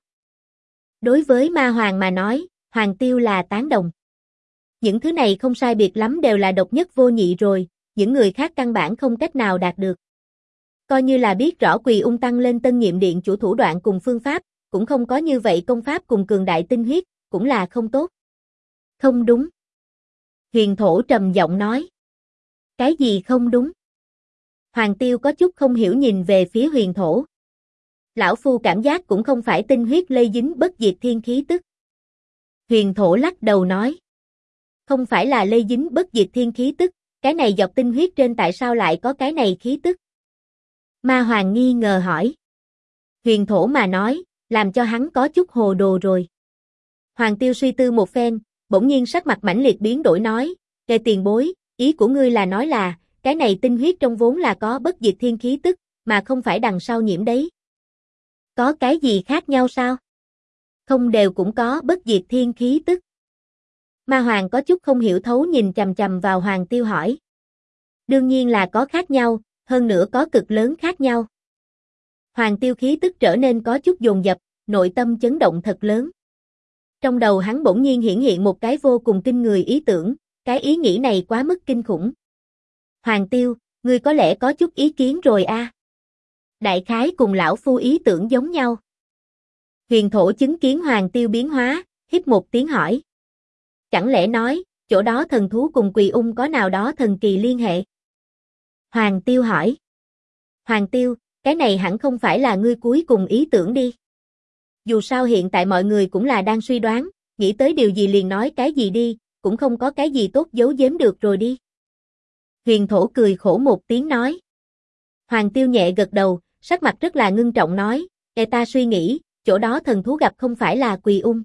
Đối với Ma Hoàng mà nói, Hoàng Tiêu là tán đồng. Những thứ này không sai biệt lắm đều là độc nhất vô nhị rồi, những người khác căn bản không cách nào đạt được. Coi như là biết rõ Quỳ Ung tăng lên tân nhiệm điện chủ thủ đoạn cùng phương pháp, cũng không có như vậy công pháp cùng cường đại tinh huyết, cũng là không tốt. Không đúng. Huyền Thổ trầm giọng nói. Cái gì không đúng? Hoàng Tiêu có chút không hiểu nhìn về phía Huyền Thổ. Lão phu cảm giác cũng không phải tinh huyết lây dính bất diệt thiên khí tức. Huyền Thổ lắc đầu nói. Không phải là lây dính bất diệt thiên khí tức, cái này dọc tinh huyết trên tại sao lại có cái này khí tức? Ma Hoàng nghi ngờ hỏi. Huyền Thổ mà nói, làm cho hắn có chút hồ đồ rồi. Hoàng Tiêu suy tư một phen, bỗng nhiên sắc mặt mãnh liệt biến đổi nói, kề tiền bối, ý của ngươi là nói là, cái này tinh huyết trong vốn là có bất diệt thiên khí tức, mà không phải đằng sau nhiễm đấy. Có cái gì khác nhau sao? Không đều cũng có bất diệt thiên khí tức. Ma Hoàng có chút không hiểu thấu nhìn chằm chằm vào Hoàng Tiêu hỏi. Đương nhiên là có khác nhau, hơn nữa có cực lớn khác nhau. Hoàng Tiêu khí tức trở nên có chút dồn dập, nội tâm chấn động thật lớn. Trong đầu hắn bỗng nhiên hiển hiện một cái vô cùng kinh người ý tưởng, cái ý nghĩ này quá mức kinh khủng. Hoàng Tiêu, ngươi có lẽ có chút ý kiến rồi a. Đại khái cùng lão phu ý tưởng giống nhau. Huyền Thổ chứng kiến Hoàng Tiêu biến hóa, hít một tiếng hỏi. Chẳng lẽ nói, chỗ đó thần thú cùng Quỳ Ung có nào đó thần kỳ liên hệ? Hoàng Tiêu hỏi. Hoàng Tiêu, cái này hẳn không phải là ngươi cuối cùng ý tưởng đi. Dù sao hiện tại mọi người cũng là đang suy đoán, nghĩ tới điều gì liền nói cái gì đi, cũng không có cái gì tốt giấu giếm được rồi đi. Huyền Thổ cười khổ một tiếng nói. Hoàng Tiêu nhẹ gật đầu, sắc mặt rất là ngưng trọng nói, ta suy nghĩ, chỗ đó thần thú gặp không phải là Quỳ Ung.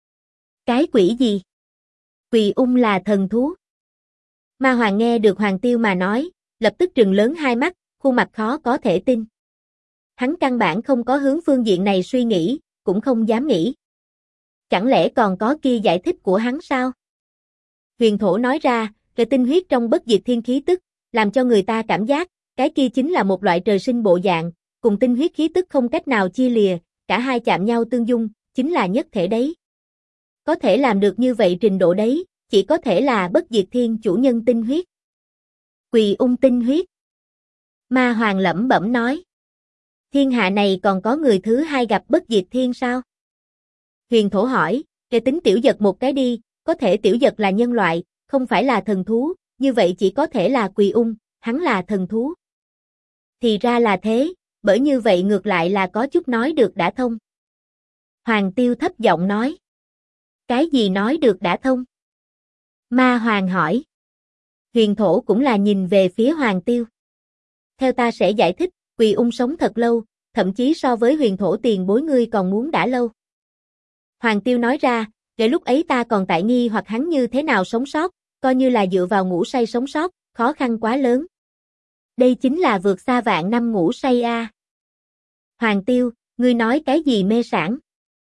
Cái quỷ gì? Quỳ Ung là thần thú. Ma Hoàng nghe được Hoàng Tiêu mà nói, lập tức trừng lớn hai mắt, khuôn mặt khó có thể tin. Hắn căn bản không có hướng phương diện này suy nghĩ, cũng không dám nghĩ. Chẳng lẽ còn có kia giải thích của hắn sao? Huyền Thổ nói ra, cái tinh huyết trong bất diệt thiên khí tức, làm cho người ta cảm giác, cái kia chính là một loại trời sinh bộ dạng, cùng tinh huyết khí tức không cách nào chia lìa, cả hai chạm nhau tương dung, chính là nhất thể đấy. Có thể làm được như vậy trình độ đấy, chỉ có thể là bất diệt thiên chủ nhân tinh huyết. Quỳ Ung tinh huyết. Ma Hoàng lẩm bẩm nói. Thiên hạ này còn có người thứ hai gặp bất diệt thiên sao? Huyền Thổ hỏi, cái tính tiểu giật một cái đi, có thể tiểu giật là nhân loại, không phải là thần thú, như vậy chỉ có thể là Quỳ Ung, hắn là thần thú. Thì ra là thế, bởi như vậy ngược lại là có chút nói được đã thông. Hoàng Tiêu thấp giọng nói. Cái gì nói được đã thông? Ma Hoàng hỏi. Huyền Thổ cũng là nhìn về phía Hoàng Tiêu. Theo ta sẽ giải thích, Quỳ Ung sống thật lâu, thậm chí so với Huyền Thổ tiền bối ngươi còn muốn đã lâu. Hoàng Tiêu nói ra, để lúc ấy ta còn tại nghi hoặc hắn như thế nào sống sót, coi như là dựa vào ngủ say sống sót, khó khăn quá lớn. Đây chính là vượt xa vạn năm ngủ say a. Hoàng Tiêu, ngươi nói cái gì mê sảng?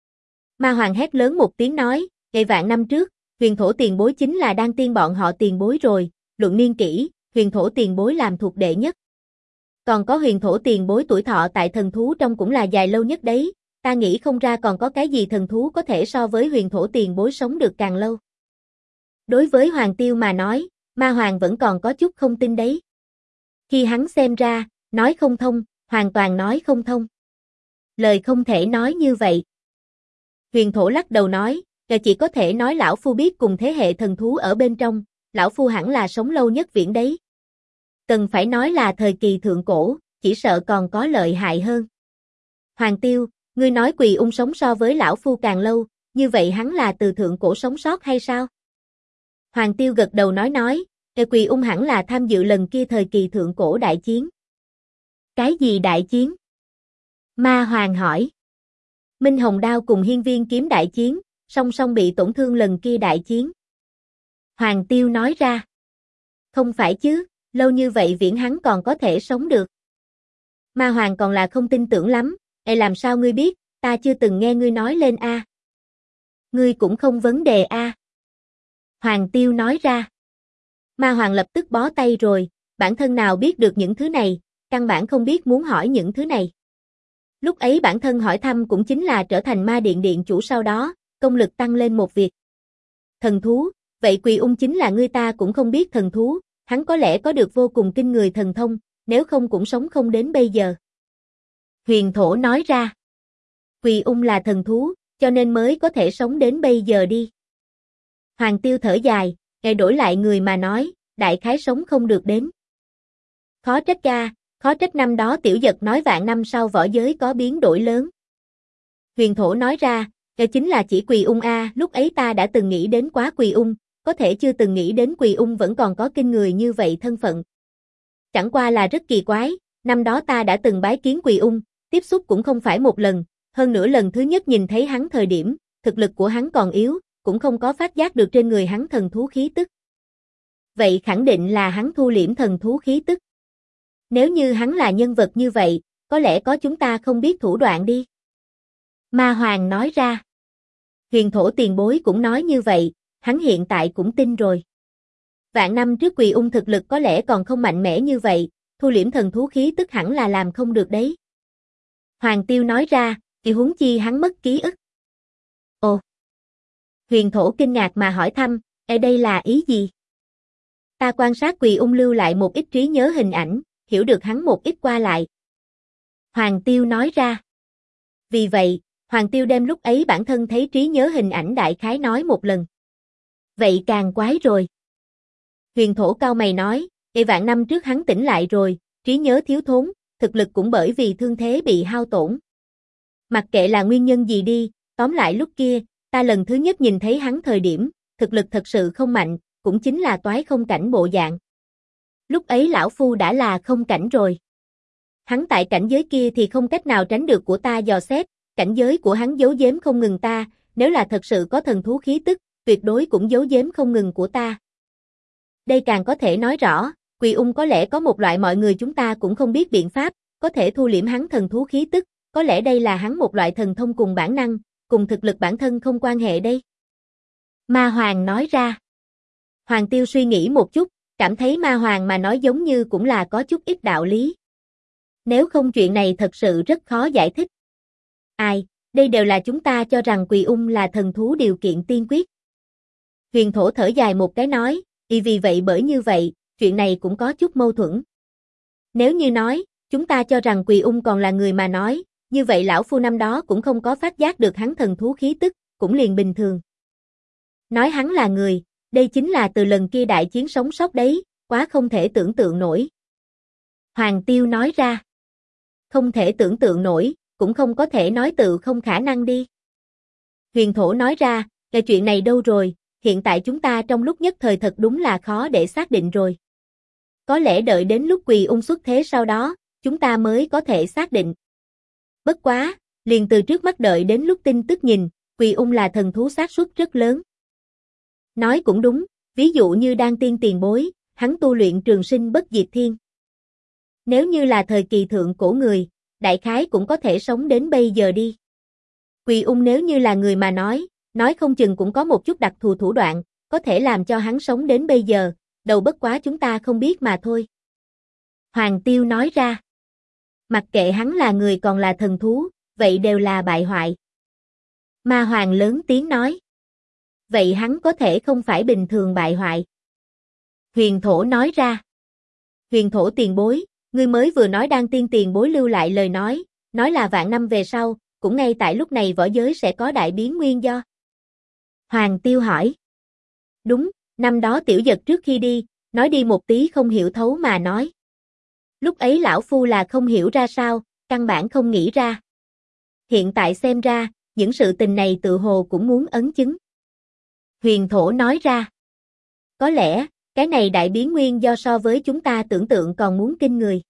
Ma Hoàng hét lớn một tiếng nói, ngày vạn năm trước, Huyền Thổ tiền bối chính là đang tiên bọn họ tiền bối rồi, luận niên kỷ, Huyền Thổ tiền bối làm thuộc đệ nhất. Còn có Huyền Thổ tiền bối tuổi thọ tại thần thú trong cũng là dài lâu nhất đấy, ta nghĩ không ra còn có cái gì thần thú có thể so với Huyền Thổ tiền bối sống được càng lâu. Đối với Hoàng Tiêu mà nói, Ma Hoàng vẫn còn có chút không tin đấy. Khi hắn xem ra, nói không thông, hoàn toàn nói không thông. Lời không thể nói như vậy. Huyền Thổ lắc đầu nói, chỉ có thể nói lão phu biết cùng thế hệ thần thú ở bên trong, lão phu hẳn là sống lâu nhất viễn đấy. Cần phải nói là thời kỳ thượng cổ, chỉ sợ còn có lợi hại hơn. Hoàng Tiêu, ngươi nói Quỳ Ung sống so với lão phu càng lâu, như vậy hắn là từ thượng cổ sống sót hay sao? Hoàng Tiêu gật đầu nói, Quỳ Ung hẳn là tham dự lần kia thời kỳ thượng cổ đại chiến. Cái gì đại chiến? Ma Hoàng hỏi. Minh Hồng Đao cùng Hiên Viên kiếm đại chiến, song song bị tổn thương lần kia đại chiến. Hoàng Tiêu nói ra. Không phải chứ, lâu như vậy viễn hắn còn có thể sống được. Ma Hoàng còn là không tin tưởng lắm, làm sao ngươi biết, ta chưa từng nghe ngươi nói lên a. Ngươi cũng không vấn đề a. Hoàng Tiêu nói ra. Ma Hoàng lập tức bó tay rồi, bản thân nào biết được những thứ này, căn bản không biết muốn hỏi những thứ này. Lúc ấy bản thân hỏi thăm cũng chính là trở thành ma điện điện chủ sau đó, công lực tăng lên một việc. Thần thú, vậy Quỳ Ung chính là ngươi ta cũng không biết thần thú, hắn có lẽ có được vô cùng kinh người thần thông, nếu không cũng sống không đến bây giờ. Huyền Thổ nói ra. Quỳ Ung là thần thú, cho nên mới có thể sống đến bây giờ đi. Hoàng Tiêu thở dài, đổi lại người mà nói, đại khái sống không được đến. Khó trách ca, khó trách năm đó tiểu giật nói vạn năm sau võ giới có biến đổi lớn. Huyền Thổ nói ra, chính là chỉ Quỳ Ung a, lúc ấy ta đã từng nghĩ đến quá Quỳ Ung, có thể chưa từng nghĩ đến Quỳ Ung vẫn còn có kinh người như vậy thân phận. Chẳng qua là rất kỳ quái, năm đó ta đã từng bái kiến Quỳ Ung, tiếp xúc cũng không phải một lần, hơn nữa lần thứ nhất nhìn thấy hắn thời điểm, thực lực của hắn còn yếu, cũng không có phát giác được trên người hắn thần thú khí tức. Vậy khẳng định là hắn thu liễm thần thú khí tức. Nếu như hắn là nhân vật như vậy, có lẽ có chúng ta không biết thủ đoạn đi. Ma Hoàng nói ra. Huyền Thổ tiền bối cũng nói như vậy, hắn hiện tại cũng tin rồi. Vạn năm trước Quỳ Ung thực lực có lẽ còn không mạnh mẽ như vậy, thu liễm thần thú khí tức hẳn là làm không được đấy. Hoàng Tiêu nói ra, thì huống chi hắn mất ký ức. Ồ! Huyền Thổ kinh ngạc mà hỏi thăm, đây là ý gì? Ta quan sát Quỳ Ung lưu lại một ít trí nhớ hình ảnh, hiểu được hắn một ít qua lại. Hoàng Tiêu nói ra. Vì vậy, Hoàng Tiêu đem lúc ấy bản thân thấy trí nhớ hình ảnh đại khái nói một lần. Vậy càng quái rồi. Huyền Thổ cau mày nói, vạn năm trước hắn tỉnh lại rồi, trí nhớ thiếu thốn, thực lực cũng bởi vì thương thế bị hao tổn. Mặc kệ là nguyên nhân gì đi, tóm lại lúc kia, ta lần thứ nhất nhìn thấy hắn thời điểm, thực lực thật sự không mạnh, cũng chính là toái không cảnh bộ dạng. Lúc ấy lão phu đã là không cảnh rồi. Hắn tại cảnh giới kia thì không cách nào tránh được của ta dò xét, cảnh giới của hắn giấu giếm không ngừng ta, nếu là thật sự có thần thú khí tức, tuyệt đối cũng giấu giếm không ngừng của ta. Đây càng có thể nói rõ, Quỳ Ung có lẽ có một loại mọi người chúng ta cũng không biết biện pháp, có thể thu liễm hắn thần thú khí tức, có lẽ đây là hắn một loại thần thông cùng bản năng, cùng thực lực bản thân không quan hệ đây. Ma Hoàng nói ra. Hoàng Tiêu suy nghĩ một chút, cảm thấy Ma Hoàng mà nói giống như cũng là có chút ít đạo lý. Nếu không chuyện này thật sự rất khó giải thích. Ai, đây đều là chúng ta cho rằng Quỳ Ung là thần thú điều kiện tiên quyết. Huyền Thổ thở dài một cái nói, vì vậy bởi như vậy, chuyện này cũng có chút mâu thuẫn. Nếu như nói, chúng ta cho rằng Quỳ Ung còn là người mà nói, như vậy lão phu năm đó cũng không có phát giác được hắn thần thú khí tức, cũng liền bình thường. Nói hắn là người, đây chính là từ lần kia đại chiến sống sót đấy, quá không thể tưởng tượng nổi. Hoàng Tiêu nói ra. Không thể tưởng tượng nổi, cũng không có thể nói tự không khả năng đi. Huyền Thổ nói ra, cái chuyện này đâu rồi, hiện tại chúng ta trong lúc nhất thời thật đúng là khó để xác định rồi. Có lẽ đợi đến lúc Quỳ Ung xuất thế sau đó, chúng ta mới có thể xác định. Bất quá, liền từ trước mắt đợi đến lúc tin tức nhìn, Quỳ Ung là thần thú xác suất rất lớn. Nói cũng đúng, ví dụ như Đan Tiên tiền bối, hắn tu luyện trường sinh bất diệt thiên. Nếu như là thời kỳ thượng cổ người, đại khái cũng có thể sống đến bây giờ đi. Quỳ Ung nếu như là người mà nói không chừng cũng có một chút đặc thù thủ đoạn, có thể làm cho hắn sống đến bây giờ, đầu bất quá chúng ta không biết mà thôi. Hoàng Tiêu nói ra. Mặc kệ hắn là người còn là thần thú, vậy đều là bại hoại. Ma Hoàng lớn tiếng nói. Vậy hắn có thể không phải bình thường bại hoại. Huyền Thổ nói ra. Huyền Thổ tiền bối, ngươi mới vừa nói Đan Tiên tiền bối lưu lại lời nói là vạn năm về sau, cũng ngay tại lúc này võ giới sẽ có đại biến nguyên do. Hoàng Tiêu hỏi. Đúng, năm đó tiểu giật trước khi đi, nói đi một tí không hiểu thấu mà nói. Lúc ấy lão phu là không hiểu ra sao, căn bản không nghĩ ra. Hiện tại xem ra, những sự tình này tự hồ cũng muốn ấn chứng. Huyền Thổ nói ra. Có lẽ, cái này đại biến nguyên do so với chúng ta tưởng tượng còn muốn kinh người.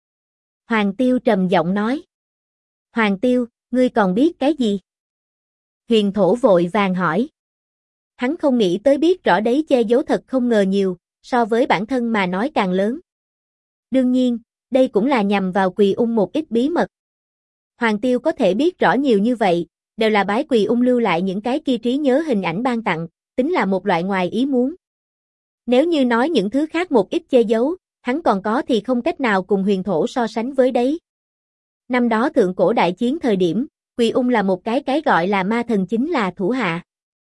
Hoàng Tiêu trầm giọng nói. Hoàng Tiêu, ngươi còn biết cái gì? Huyền Thổ vội vàng hỏi. Hắn không nghĩ tới biết rõ đấy che giấu thật không ngờ nhiều, so với bản thân mà nói càng lớn. Đương nhiên, đây cũng là nhằm vào Quỳ Ung một ít bí mật. Hoàng Tiêu có thể biết rõ nhiều như vậy, đều là bái Quỳ Ung lưu lại những cái kia trí nhớ hình ảnh ban tặng, tính là một loại ngoài ý muốn. Nếu như nói những thứ khác một ít che giấu, hắn còn có thì không cách nào cùng Huyền Thổ so sánh với đấy. Năm đó thượng cổ đại chiến thời điểm, Quỳ Ung là một cái gọi là ma thần chính là thủ hạ.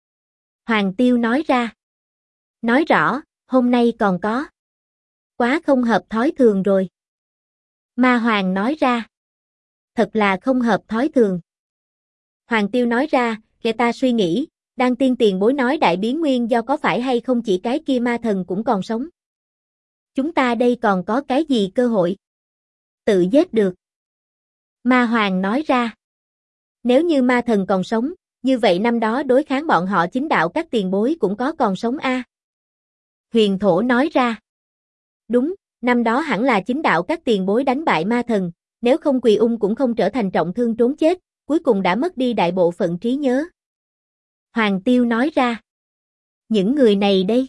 Hoàng Tiêu nói ra. Nói rõ, hôm nay còn có. Quá không hợp thói thường rồi. Ma Hoàng nói ra. Thật là không hợp thói thường. Hoàng Tiêu nói ra, kẻ ta suy nghĩ, Đan Tiên tiền bối nói đại biến nguyên do có phải hay không chỉ cái kia ma thần cũng còn sống. Chúng ta đây còn có cái gì cơ hội? Tự giết được. Ma Hoàng nói ra. Nếu như ma thần còn sống, như vậy năm đó đối kháng bọn họ chính đạo các tiền bối cũng có còn sống a. Huyền Thổ nói ra. Đúng, năm đó hẳn là chính đạo các tiền bối đánh bại ma thần, nếu không Quỳ Ung cũng không trở thành trọng thương trốn chết, cuối cùng đã mất đi đại bộ phận trí nhớ. Hoàng Tiêu nói ra. Những người này đây?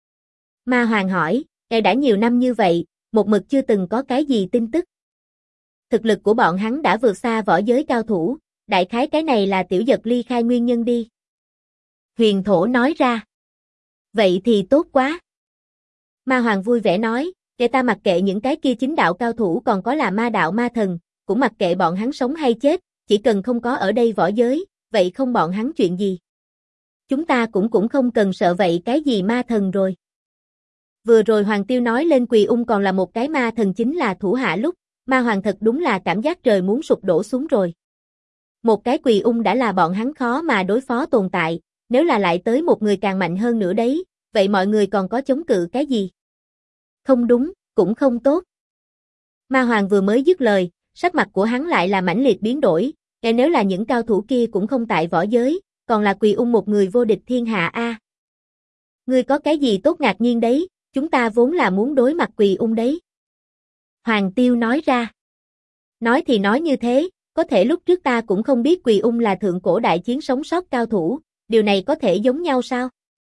Ma Hoàng hỏi, đã nhiều năm như vậy, một mực chưa từng có cái gì tin tức. Thực lực của bọn hắn đã vượt xa võ giới cao thủ, đại khái cái này là tiểu giật ly khai nguyên nhân đi. Huyền Thổ nói ra. Vậy thì tốt quá. Ma Hoàng vui vẻ nói, kể ta mặc kệ những cái kia chính đạo cao thủ còn có là ma đạo ma thần, cũng mặc kệ bọn hắn sống hay chết, chỉ cần không có ở đây võ giới, vậy không bọn hắn chuyện gì. Chúng ta cũng không cần sợ vậy cái gì ma thần rồi. Vừa rồi Hoàng Tiêu nói lên Quỳ Ung còn là một cái ma thần chính là thủ hạ lúc, Ma Hoàng thật đúng là cảm giác trời muốn sụp đổ xuống rồi. Một cái Quỳ Ung đã là bọn hắn khó mà đối phó tồn tại, nếu là lại tới một người càng mạnh hơn nữa đấy, vậy mọi người còn có chống cự cái gì? Không đúng, cũng không tốt. Ma Hoàng vừa mới dứt lời, sắc mặt của hắn lại là mãnh liệt biến đổi, nếu là những cao thủ kia cũng không tại võ giới, còn là Quỳ Ung một người vô địch thiên hạ a. Ngươi có cái gì tốt ngạc nhiên đấy, chúng ta vốn là muốn đối mặt Quỳ Ung đấy. Hoàng Tiêu nói ra. Nói thì nói như thế, có thể lúc trước ta cũng không biết Quỳ Ung là thượng cổ đại chiến sống sót cao thủ, điều này có thể giống nhau sao?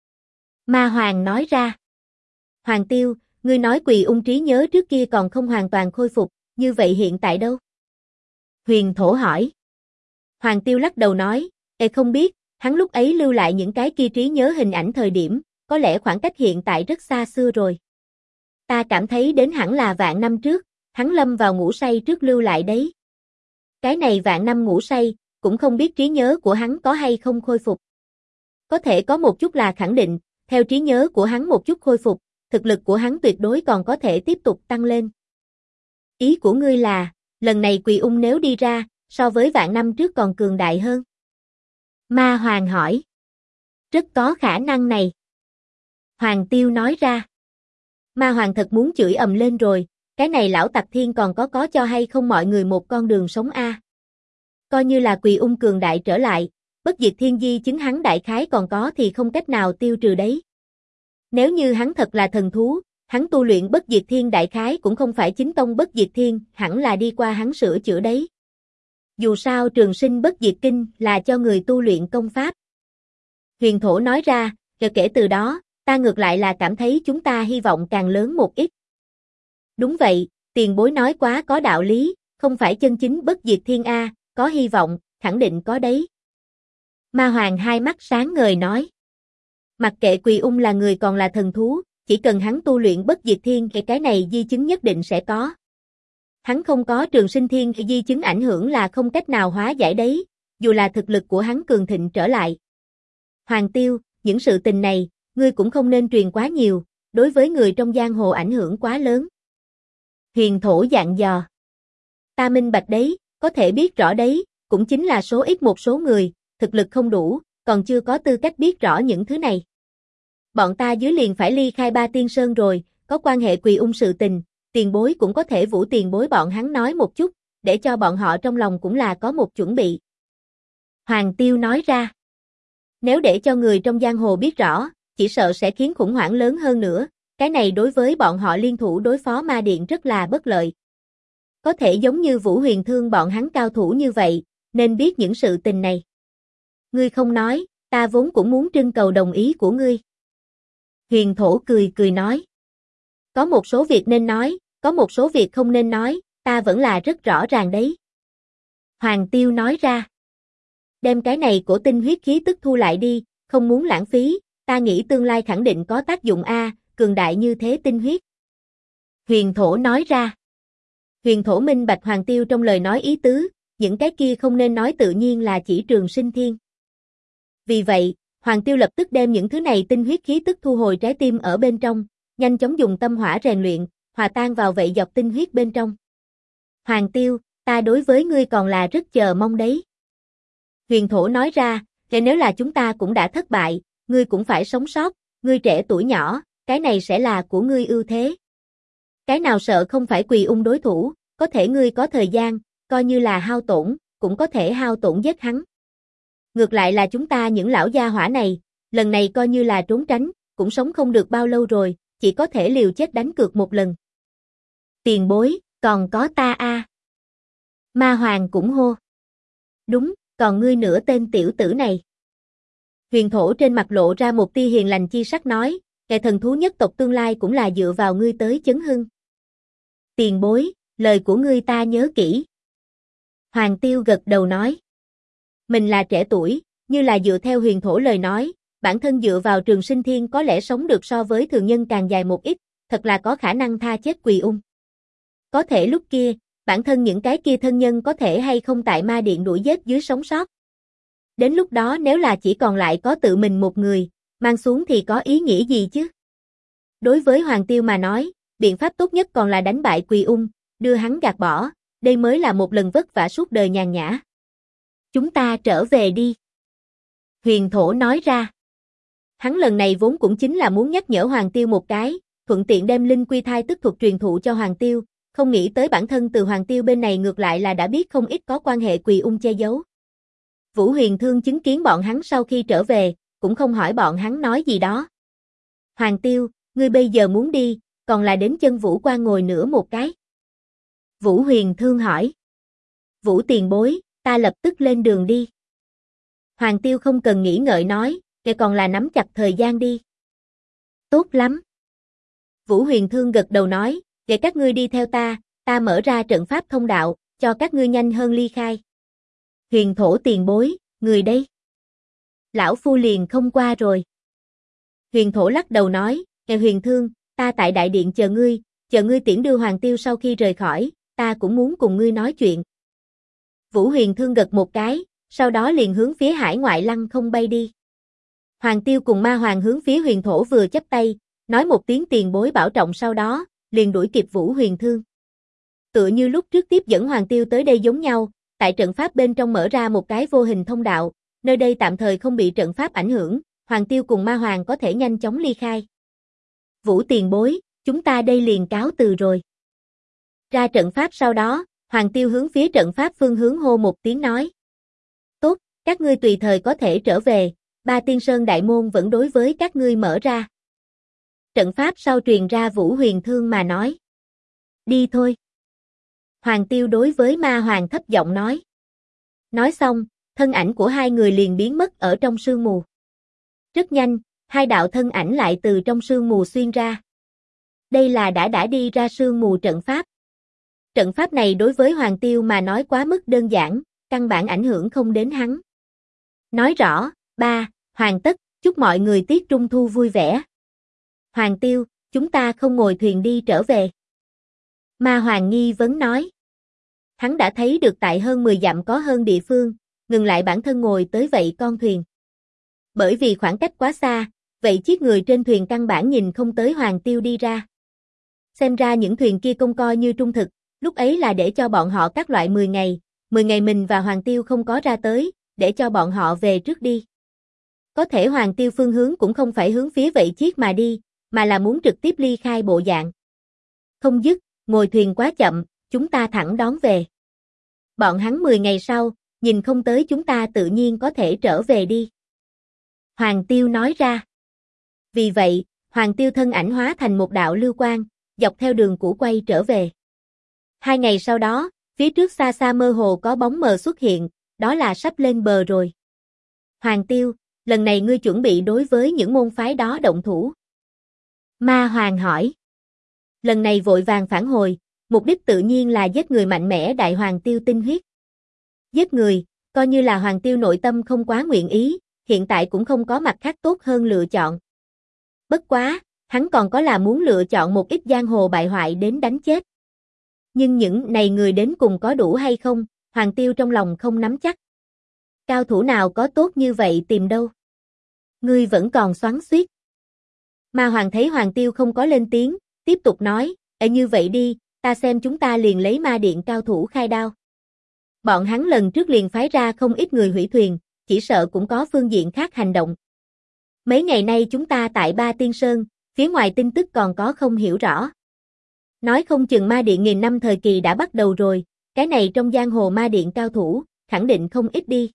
Ma Hoàng nói ra. Hoàng Tiêu, ngươi nói Quỳ Ung trí nhớ trước kia còn không hoàn toàn khôi phục, như vậy hiện tại đâu? Huyền Thổ hỏi. Hoàng Tiêu lắc đầu nói, không biết, hắn lúc ấy lưu lại những cái kia trí nhớ hình ảnh thời điểm, có lẽ khoảng cách hiện tại rất xa xưa rồi. Ta cảm thấy đến hẳn là vạn năm trước, hắn lâm vào ngủ say trước lưu lại đấy. Cái này vạn năm ngủ say, cũng không biết trí nhớ của hắn có hay không khôi phục. Có thể có một chút là khẳng định, theo trí nhớ của hắn một chút khôi phục, thực lực của hắn tuyệt đối còn có thể tiếp tục tăng lên. Ý của ngươi là, lần này Quỳ Ung nếu đi ra, so với vạn năm trước còn cường đại hơn? Ma Hoàng hỏi. Rất có khả năng này. Hoàng Tiêu nói ra. Ma Hoàng thật muốn chửi ầm lên rồi, cái này lão tặc thiên còn có cho hay không mọi người một con đường sống a. Coi như là Quỳ Ung cường đại trở lại, bất diệt thiên di chứng hắn đại khái còn có thì không cách nào tiêu trừ đấy. Nếu như hắn thật là thần thú, hắn tu luyện bất diệt thiên đại khái cũng không phải chính tông bất diệt thiên, hẳn là đi qua hắn sửa chữa đấy. Dù sao trường sinh bất diệt kinh là cho người tu luyện công pháp. Huyền Thổ nói ra, kể từ đó, ta ngược lại là cảm thấy chúng ta hy vọng càng lớn một ít. Đúng vậy, tiền bối nói quá có đạo lý, không phải chân chính bất diệt thiên A, có hy vọng, khẳng định có đấy. Ma Hoàng hai mắt sáng ngời nói. Mặc kệ Quỳ Ung là người còn là thần thú, chỉ cần hắn tu luyện bất diệt thiên thì cái này di chứng nhất định sẽ có. Hắn không có trường sinh thiên thì di chứng ảnh hưởng là không cách nào hóa giải đấy, dù là thực lực của hắn cường thịnh trở lại. Hoàng Tiêu, những sự tình này, ngươi cũng không nên truyền quá nhiều, đối với người trong giang hồ ảnh hưởng quá lớn. Huyền Thổ dặn dò. Ta minh bạch đấy, có thể biết rõ đấy, cũng chính là số ít một số người, thực lực không đủ, còn chưa có tư cách biết rõ những thứ này. Bọn ta dưới liền phải ly khai Ba Tiên Sơn rồi, có quan hệ Quỳ Ung sự tình, tiền bối cũng có thể vũ tiền bối bọn hắn nói một chút, để cho bọn họ trong lòng cũng là có một chuẩn bị. Hoàng Tiêu nói ra. Nếu để cho người trong giang hồ biết rõ, chỉ sợ sẽ khiến khủng hoảng lớn hơn nữa, cái này đối với bọn họ liên thủ đối phó ma điện rất là bất lợi. Có thể giống như Vũ Huyền Thương bọn hắn cao thủ như vậy, nên biết những sự tình này. Ngươi không nói, ta vốn cũng muốn trưng cầu đồng ý của ngươi. Huyền Thổ cười cười nói. Có một số việc nên nói, có một số việc không nên nói, ta vẫn là rất rõ ràng đấy. Hoàng Tiêu nói ra. Đem cái này của tinh huyết khí tức thu lại đi, không muốn lãng phí, ta nghĩ tương lai khẳng định có tác dụng a, cường đại như thế tinh huyết. Huyền Thổ nói ra. Huyền Thổ minh bạch Hoàng Tiêu trong lời nói ý tứ, những cái kia không nên nói tự nhiên là chỉ trường sinh thiên. Vì vậy, Hoàng Tiêu lập tức đem những thứ này tinh huyết khí tức thu hồi trái tim ở bên trong, nhanh chóng dùng tâm hỏa rèn luyện, hòa tan vào vậy dọc tinh huyết bên trong. Hoàng Tiêu, ta đối với ngươi còn là rất chờ mong đấy. Huyền Thổ nói ra, nếu là chúng ta cũng đã thất bại, ngươi cũng phải sống sót, ngươi trẻ tuổi nhỏ, cái này sẽ là của ngươi ưu thế. Cái nào sợ không phải Quỳ Ung đối thủ, có thể ngươi có thời gian, coi như là hao tổn, cũng có thể hao tổn giết hắn. Ngược lại là chúng ta những lão gia hỏa này, lần này coi như là trốn tránh, cũng sống không được bao lâu rồi, chỉ có thể liều chết đánh cược một lần. Tiền bối, còn có ta a. Ma Hoàng cũng hô. Đúng, còn ngươi nữa tên tiểu tử này. Huyền Thổ trên mặt lộ ra một tia hiền lành chi sắc nói, kẻ thần thú nhất tộc tương lai cũng là dựa vào ngươi tới chấn hưng. Tiền bối, lời của ngươi ta nhớ kỹ. Hoàng Tiêu gật đầu nói. Mình là trẻ tuổi, như là dựa theo Huyền Thổ lời nói, bản thân dựa vào trường sinh thiên có lẽ sống được so với thường nhân càng dài một ít, thật là có khả năng tha chết Quỳ Ung. Có thể lúc kia, bản thân những cái kia thân nhân có thể hay không tại ma điện đuổi giết dưới sống sót. Đến lúc đó nếu là chỉ còn lại có tự mình một người, mang xuống thì có ý nghĩa gì chứ? Đối với Hoàng Tiêu mà nói, biện pháp tốt nhất còn là đánh bại Quỳ Ung, đưa hắn gạt bỏ, đây mới là một lần vất vả suốt đời nhàn nhã. Chúng ta trở về đi. Huyền Thổ nói ra. Hắn lần này vốn cũng chính là muốn nhắc nhở Hoàng Tiêu một cái, thuận tiện đem linh quy thai tức thuật truyền thụ cho Hoàng Tiêu, không nghĩ tới bản thân từ Hoàng Tiêu bên này ngược lại là đã biết không ít có quan hệ Quỳ Ung che giấu. Vũ Huyền Thương chứng kiến bọn hắn sau khi trở về, cũng không hỏi bọn hắn nói gì đó. Hoàng Tiêu, ngươi bây giờ muốn đi, còn là đến Chân Vũ Quan ngồi nữa một cái. Vũ Huyền Thương hỏi. Vũ tiền bối, ta lập tức lên đường đi. Hoàng Tiêu không cần nghĩ ngợi nói, kể còn là nắm chặt thời gian đi. Tốt lắm. Vũ Huyền Thương gật đầu nói, để các ngươi đi theo ta mở ra trận pháp thông đạo, cho các ngươi nhanh hơn ly khai. Huyền Thổ tiền bối, người đây. Lão Phu liền không qua rồi. Huyền Thổ lắc đầu nói, Huyền Thương, ta tại đại điện chờ ngươi tiễn đưa Hoàng Tiêu sau khi rời khỏi, ta cũng muốn cùng ngươi nói chuyện. Vũ Huyền Thương gật một cái, sau đó liền hướng phía hải ngoại lăng không bay đi. Hoàng Tiêu cùng Ma Hoàng hướng phía Huyền Thổ vừa chắp tay, nói một tiếng tiền bối bảo trọng sau đó, liền đuổi kịp Vũ Huyền Thương. Tựa như lúc trước tiếp dẫn Hoàng Tiêu tới đây giống nhau, tại trận pháp bên trong mở ra một cái vô hình thông đạo, nơi đây tạm thời không bị trận pháp ảnh hưởng, Hoàng Tiêu cùng Ma Hoàng có thể nhanh chóng ly khai. Vũ tiền bối, chúng ta đây liền cáo từ rồi. Ra trận pháp sau đó, Hoàng Tiêu hướng phía trận pháp phương hướng hô một tiếng nói. Tốt, các ngươi tùy thời có thể trở về, Ba Tiên Sơn đại môn vẫn đối với các ngươi mở ra. Trận pháp sau truyền ra Vũ Huyền Thương mà nói. Đi thôi. Hoàng Tiêu đối với Ma Hoàng thấp giọng nói. Nói xong, thân ảnh của hai người liền biến mất ở trong sương mù. Rất nhanh, hai đạo thân ảnh lại từ trong sương mù xuyên ra. Đây là đã đi ra sương mù trận pháp. Trận pháp này đối với Hoàng Tiêu mà nói quá mức đơn giản, căn bản ảnh hưởng không đến hắn. Nói rõ, hoàn tất, chúc mọi người tiết trung thu vui vẻ. Hoàng Tiêu, chúng ta không ngồi thuyền đi trở về. Ma Hoàng nghi vấn nói. Hắn đã thấy được tại hơn 10 dặm có hơn địa phương, ngừng lại bản thân ngồi tới vậy con thuyền. Bởi vì khoảng cách quá xa, vậy chiếc người trên thuyền căn bản nhìn không tới Hoàng Tiêu đi ra. Xem ra những thuyền kia công coi như trung thực, lúc ấy là để cho bọn họ các loại 10 ngày mình và Hoàng Tiêu không có ra tới, để cho bọn họ về trước đi. Có thể Hoàng Tiêu phương hướng cũng không phải hướng phía vậy chiếc mà đi, mà là muốn trực tiếp ly khai bộ dạng. Không dứt, ngồi thuyền quá chậm, chúng ta thẳng đón về. Bọn hắn 10 ngày sau, nhìn không tới chúng ta tự nhiên có thể trở về đi. Hoàng Tiêu nói ra. Vì vậy, Hoàng Tiêu thân ảnh hóa thành một đạo lưu quang, dọc theo đường cũ quay trở về. 2 ngày sau đó, phía trước xa xa mơ hồ có bóng mờ xuất hiện, đó là sắp lên bờ rồi. Hoàng Tiêu, lần này ngươi chuẩn bị đối với những môn phái đó động thủ. Ma Hoàng hỏi. Lần này vội vàng phản hồi, mục đích tự nhiên là giết người mạnh mẽ đại Hoàng Tiêu tinh huyết. Giết người, coi như là Hoàng Tiêu nội tâm không quá nguyện ý, hiện tại cũng không có mặt khác tốt hơn lựa chọn. Bất quá, hắn còn có là muốn lựa chọn một ít giang hồ bại hoại đến đánh chết. Nhưng những này người đến cùng có đủ hay không, Hoàng Tiêu trong lòng không nắm chắc. Cao thủ nào có tốt như vậy tìm đâu. Ngươi vẫn còn xoắn xuýt. Ma Hoàng thấy Hoàng Tiêu không có lên tiếng, tiếp tục nói, như vậy đi, ta xem chúng ta liền lấy ma điện cao thủ khai đao. Bọn hắn lần trước liền phái ra không ít người hủy thuyền, chỉ sợ cũng có phương diện khác hành động. Mấy ngày nay chúng ta tại Ba Tiên Sơn, phía ngoài tin tức còn có không hiểu rõ. Nói không chừng ma điện nghìn năm thời kỳ đã bắt đầu rồi, cái này trong giang hồ ma điện cao thủ, khẳng định không ít đi.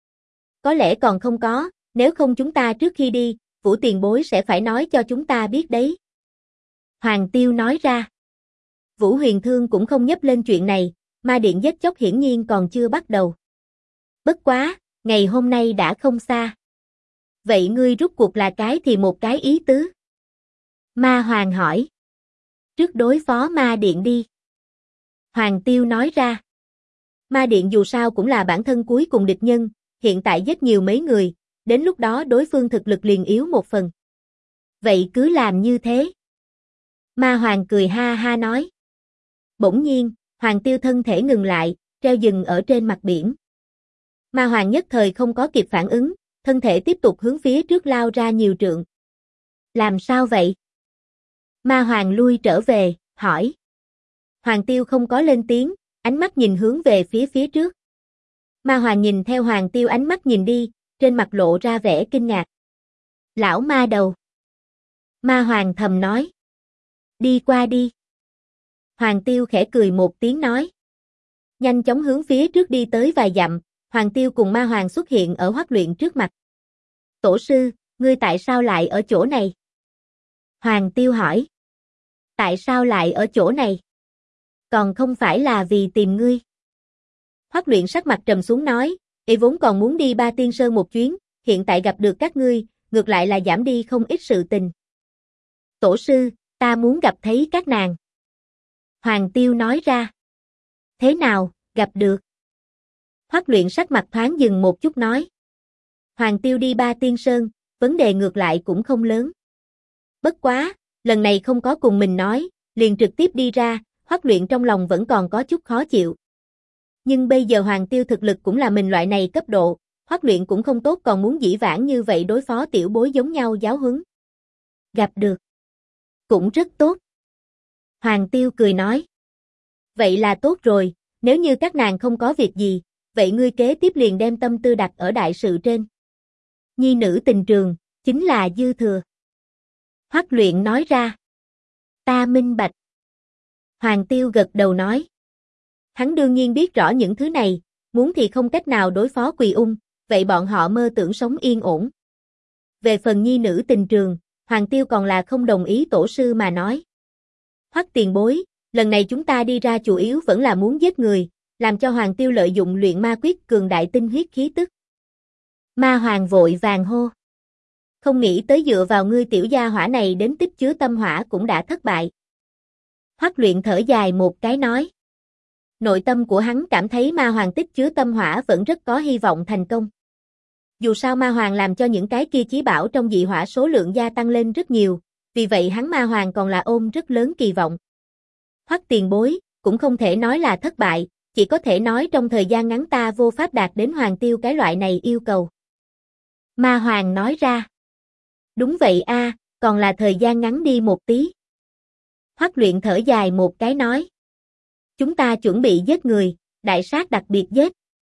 Có lẽ còn không có, nếu không chúng ta trước khi đi, Vũ tiền bối sẽ phải nói cho chúng ta biết đấy. Hoàng Tiêu nói ra. Vũ Huyền Thương cũng không nhấp lên chuyện này, ma điện giết chóc hiển nhiên còn chưa bắt đầu. Bất quá, ngày hôm nay đã không xa. Vậy ngươi rút cuộc là cái thì một cái ý tứ? Ma Hoàng hỏi. Trước đối phó ma điện đi. Hoàng Tiêu nói ra. Ma điện dù sao cũng là bản thân cuối cùng địch nhân, hiện tại giết nhiều mấy người, đến lúc đó đối phương thực lực liền yếu một phần. Vậy cứ làm như thế. Ma Hoàng cười ha ha nói. Bỗng nhiên, Hoàng Tiêu thân thể ngừng lại, treo dừng ở trên mặt biển. Ma Hoàng nhất thời không có kịp phản ứng, thân thể tiếp tục hướng phía trước lao ra nhiều trượng. Làm sao vậy? Ma Hoàng lui trở về, hỏi. Hoàng Tiêu không có lên tiếng, ánh mắt nhìn hướng về phía trước. Ma Hoàng nhìn theo Hoàng Tiêu ánh mắt nhìn đi, trên mặt lộ ra vẻ kinh ngạc. Lão ma đầu. Ma Hoàng thầm nói. Đi qua đi. Hoàng Tiêu khẽ cười một tiếng nói. Nhanh chóng hướng phía trước đi tới vài dặm, Hoàng Tiêu cùng Ma Hoàng xuất hiện ở Hoắc Luyện trước mặt. Tổ sư, ngươi tại sao lại ở chỗ này? Hoàng Tiêu hỏi. Tại sao lại ở chỗ này? Còn không phải là vì tìm ngươi. Hoắc Luyện sắc mặt trầm xuống nói, y vốn còn muốn đi Ba Tiên Sơn một chuyến, hiện tại gặp được các ngươi, ngược lại là giảm đi không ít sự tình. Tổ sư, ta muốn gặp thấy các nàng. Hoàng Tiêu nói ra. Thế nào, gặp được? Hoắc Luyện sắc mặt thoáng dừng một chút nói. Hoàng Tiêu đi Ba Tiên Sơn, vấn đề ngược lại cũng không lớn. Bất quá, lần này không có cùng mình nói, liền trực tiếp đi ra, Hoắc Luyện trong lòng vẫn còn có chút khó chịu. Nhưng bây giờ Hoàng Tiêu thực lực cũng là mình loại này cấp độ, Hoắc Luyện cũng không tốt còn muốn dĩ vãng như vậy đối phó tiểu bối giống nhau giáo huấn. Gặp được. Cũng rất tốt. Hoàng Tiêu cười nói. Vậy là tốt rồi, nếu như các nàng không có việc gì, vậy ngươi kế tiếp liền đem tâm tư đặt ở đại sự trên. Nhi nữ tình trường, chính là dư thừa. Hoắc Luyện nói ra. Ta minh bạch. Hoàng Tiêu gật đầu nói. Hắn đương nhiên biết rõ những thứ này, muốn thì không cách nào đối phó Quỳ Ung, vậy bọn họ mơ tưởng sống yên ổn. Về phần nhi nữ tình trường, Hoàng Tiêu còn là không đồng ý tổ sư mà nói. Hoắc tiền bối, lần này chúng ta đi ra chủ yếu vẫn là muốn giết người, làm cho Hoàng Tiêu lợi dụng luyện ma quyết cường đại tinh huyết khí tức. Ma Hoàng vội vàng hô. Không nghĩ tới dựa vào ngươi tiểu gia hỏa này đến tích chứa tâm hỏa cũng đã thất bại. Hoắc Luyện thở dài một cái nói. Nội tâm của hắn cảm thấy Ma Hoàng tích chứa tâm hỏa vẫn rất có hy vọng thành công. Dù sao Ma Hoàng làm cho những cái kia chí bảo trong dị hỏa số lượng gia tăng lên rất nhiều, vì vậy hắn Ma Hoàng còn là ôm rất lớn kỳ vọng. Hoắc tiền bối, cũng không thể nói là thất bại, chỉ có thể nói trong thời gian ngắn ta vô pháp đạt đến Hoàng Tiêu cái loại này yêu cầu. Ma Hoàng nói ra. Đúng vậy a, còn là thời gian ngắn đi một tí. Hoắc Luyện thở dài một cái nói. Chúng ta chuẩn bị giết người, đại sát đặc biệt giết.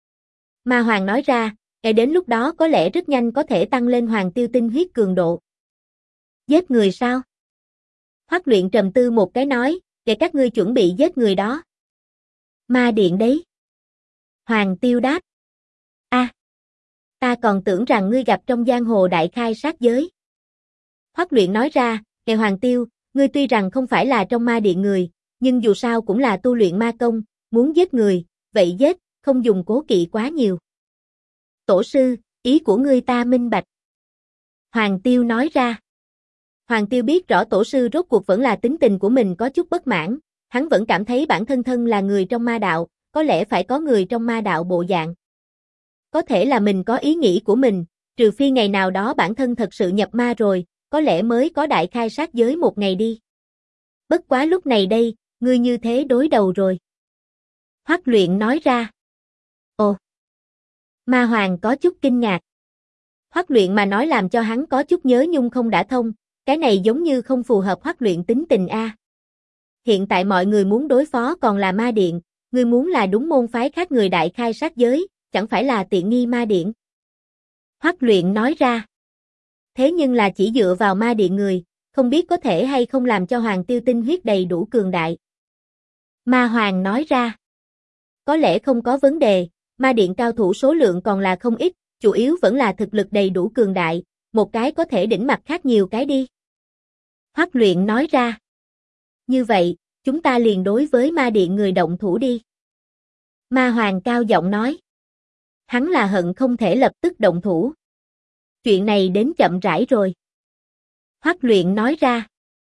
Ma Hoàng nói ra, đến lúc đó có lẽ rất nhanh có thể tăng lên Hoàng Tiêu tinh huyết cường độ. Giết người sao? Hoắc Luyện trầm tư một cái nói, để các ngươi chuẩn bị giết người đó. Ma điện đấy. Hoàng Tiêu đáp. Ta còn tưởng rằng ngươi gặp trong giang hồ đại khai sát giới. Hoắc Luyện nói ra, Hoàng Tiêu, ngươi tuy rằng không phải là trong ma điện người, nhưng dù sao cũng là tu luyện ma công, muốn giết người, vậy giết, không dùng cố kỵ quá nhiều. Tổ sư, ý của ngươi ta minh bạch. Hoàng Tiêu nói ra. Hoàng Tiêu biết rõ tổ sư rốt cuộc vẫn là tính tình của mình có chút bất mãn, hắn vẫn cảm thấy bản thân thân là người trong ma đạo, có lẽ phải có người trong ma đạo bộ dạng. Có thể là mình có ý nghĩ của mình, trừ phi ngày nào đó bản thân thật sự nhập ma rồi, có lẽ mới có đại khai sát giới một ngày đi. Bất quá lúc này đây, ngươi như thế đối đầu rồi. Hoắc Luyện nói ra. Ồ. Ma Hoàng có chút kinh ngạc. Hoắc Luyện mà nói làm cho hắn có chút nhớ nhung không đã thông, cái này giống như không phù hợp Hoắc Luyện tính tình a. Hiện tại mọi người muốn đối phó còn là ma điện, ngươi muốn là đúng môn phái khác người đại khai sát giới, chẳng phải là tiện nghi ma điện. Hoắc Luyện nói ra. Thế nhưng là chỉ dựa vào ma điện người, không biết có thể hay không làm cho Hoàng Tiêu tinh huyết đầy đủ cường đại. Ma Hoàng nói ra. Có lẽ không có vấn đề, ma điện cao thủ số lượng còn là không ít, chủ yếu vẫn là thực lực đầy đủ cường đại, một cái có thể đỉnh mặt khác nhiều cái đi. Hoắc Luyện nói ra. Như vậy, chúng ta liền đối với ma điện người động thủ đi. Ma Hoàng cao giọng nói. Hắn là hận không thể lập tức động thủ. Chuyện này đến chậm rãi rồi. Hoắc Luyện nói ra.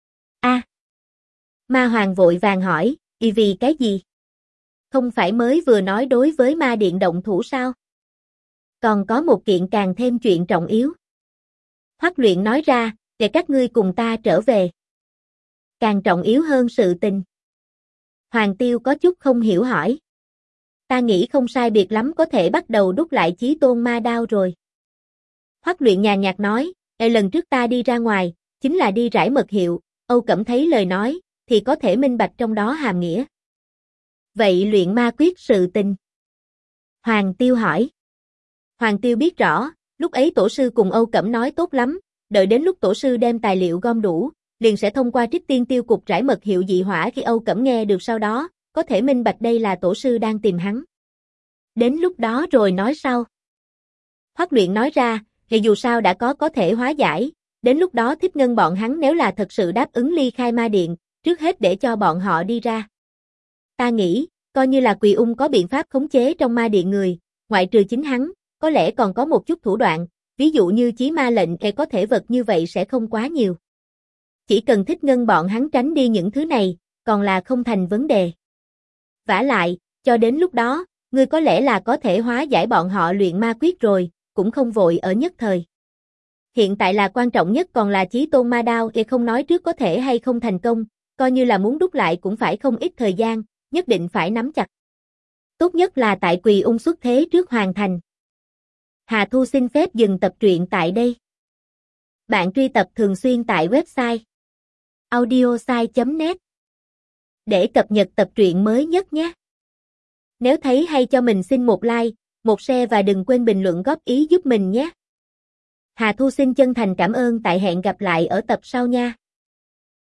Ma Hoàng vội vàng hỏi, vì cái gì? Không phải mới vừa nói đối với ma điện động thủ sao? Còn có một kiện càng thêm chuyện trọng yếu. Hoắc Luyện nói ra, để các ngươi cùng ta trở về. Càng trọng yếu hơn sự tình. Hoàng Tiêu có chút không hiểu hỏi. Ta nghĩ không sai biệt lắm có thể bắt đầu đúc lại chí tôn ma đao rồi. Hoắc Luyện nhàn nhạt nói, lần trước ta đi ra ngoài, chính là đi rải mật hiệu, Âu Cẩm thấy lời nói, thì có thể minh bạch trong đó hàm nghĩa. Vậy luyện ma quyết sự tình. Hoàng Tiêu hỏi. Hoàng Tiêu biết rõ, lúc ấy tổ sư cùng Âu Cẩm nói tốt lắm, đợi đến lúc tổ sư đem tài liệu gom đủ, liền sẽ thông qua Trích Tiên Tiêu cục rải mật hiệu dị hỏa khi Âu Cẩm nghe được sau đó, có thể minh bạch đây là tổ sư đang tìm hắn. Đến lúc đó rồi nói sau. Hoắc Luyện nói ra, thì dù sao đã có thể hóa giải, đến lúc đó Thích Ngân bọn hắn nếu là thật sự đáp ứng ly khai ma điện, trước hết để cho bọn họ đi ra. Ta nghĩ, coi như là Quỳ Ung có biện pháp khống chế trong ma điện người, ngoại trừ chính hắn, có lẽ còn có một chút thủ đoạn, ví dụ như chí ma lệnh có thể vật như vậy sẽ không quá nhiều. Chỉ cần Thích Ngân bọn hắn tránh đi những thứ này, còn là không thành vấn đề. Vả lại, cho đến lúc đó, ngươi có lẽ là có thể hóa giải bọn họ luyện ma quyết rồi, cũng không vội ở nhất thời. Hiện tại là quan trọng nhất còn là Chí Tôn ma đao không nói trước có thể hay không thành công, coi như là muốn đúc lại cũng phải không ít thời gian, nhất định phải nắm chặt. Tốt nhất là tại Quỳ Ung xuất thế trước hoàn thành. Hà Thu xin phép dừng tập truyện tại đây. Bạn truy tập thường xuyên tại website audiosai.net để cập nhật tập truyện mới nhất nhé. Nếu thấy hay cho mình xin một like, một share và đừng quên bình luận góp ý giúp mình nhé. Hà Thu xin chân thành cảm ơn tại hẹn gặp lại ở tập sau nha.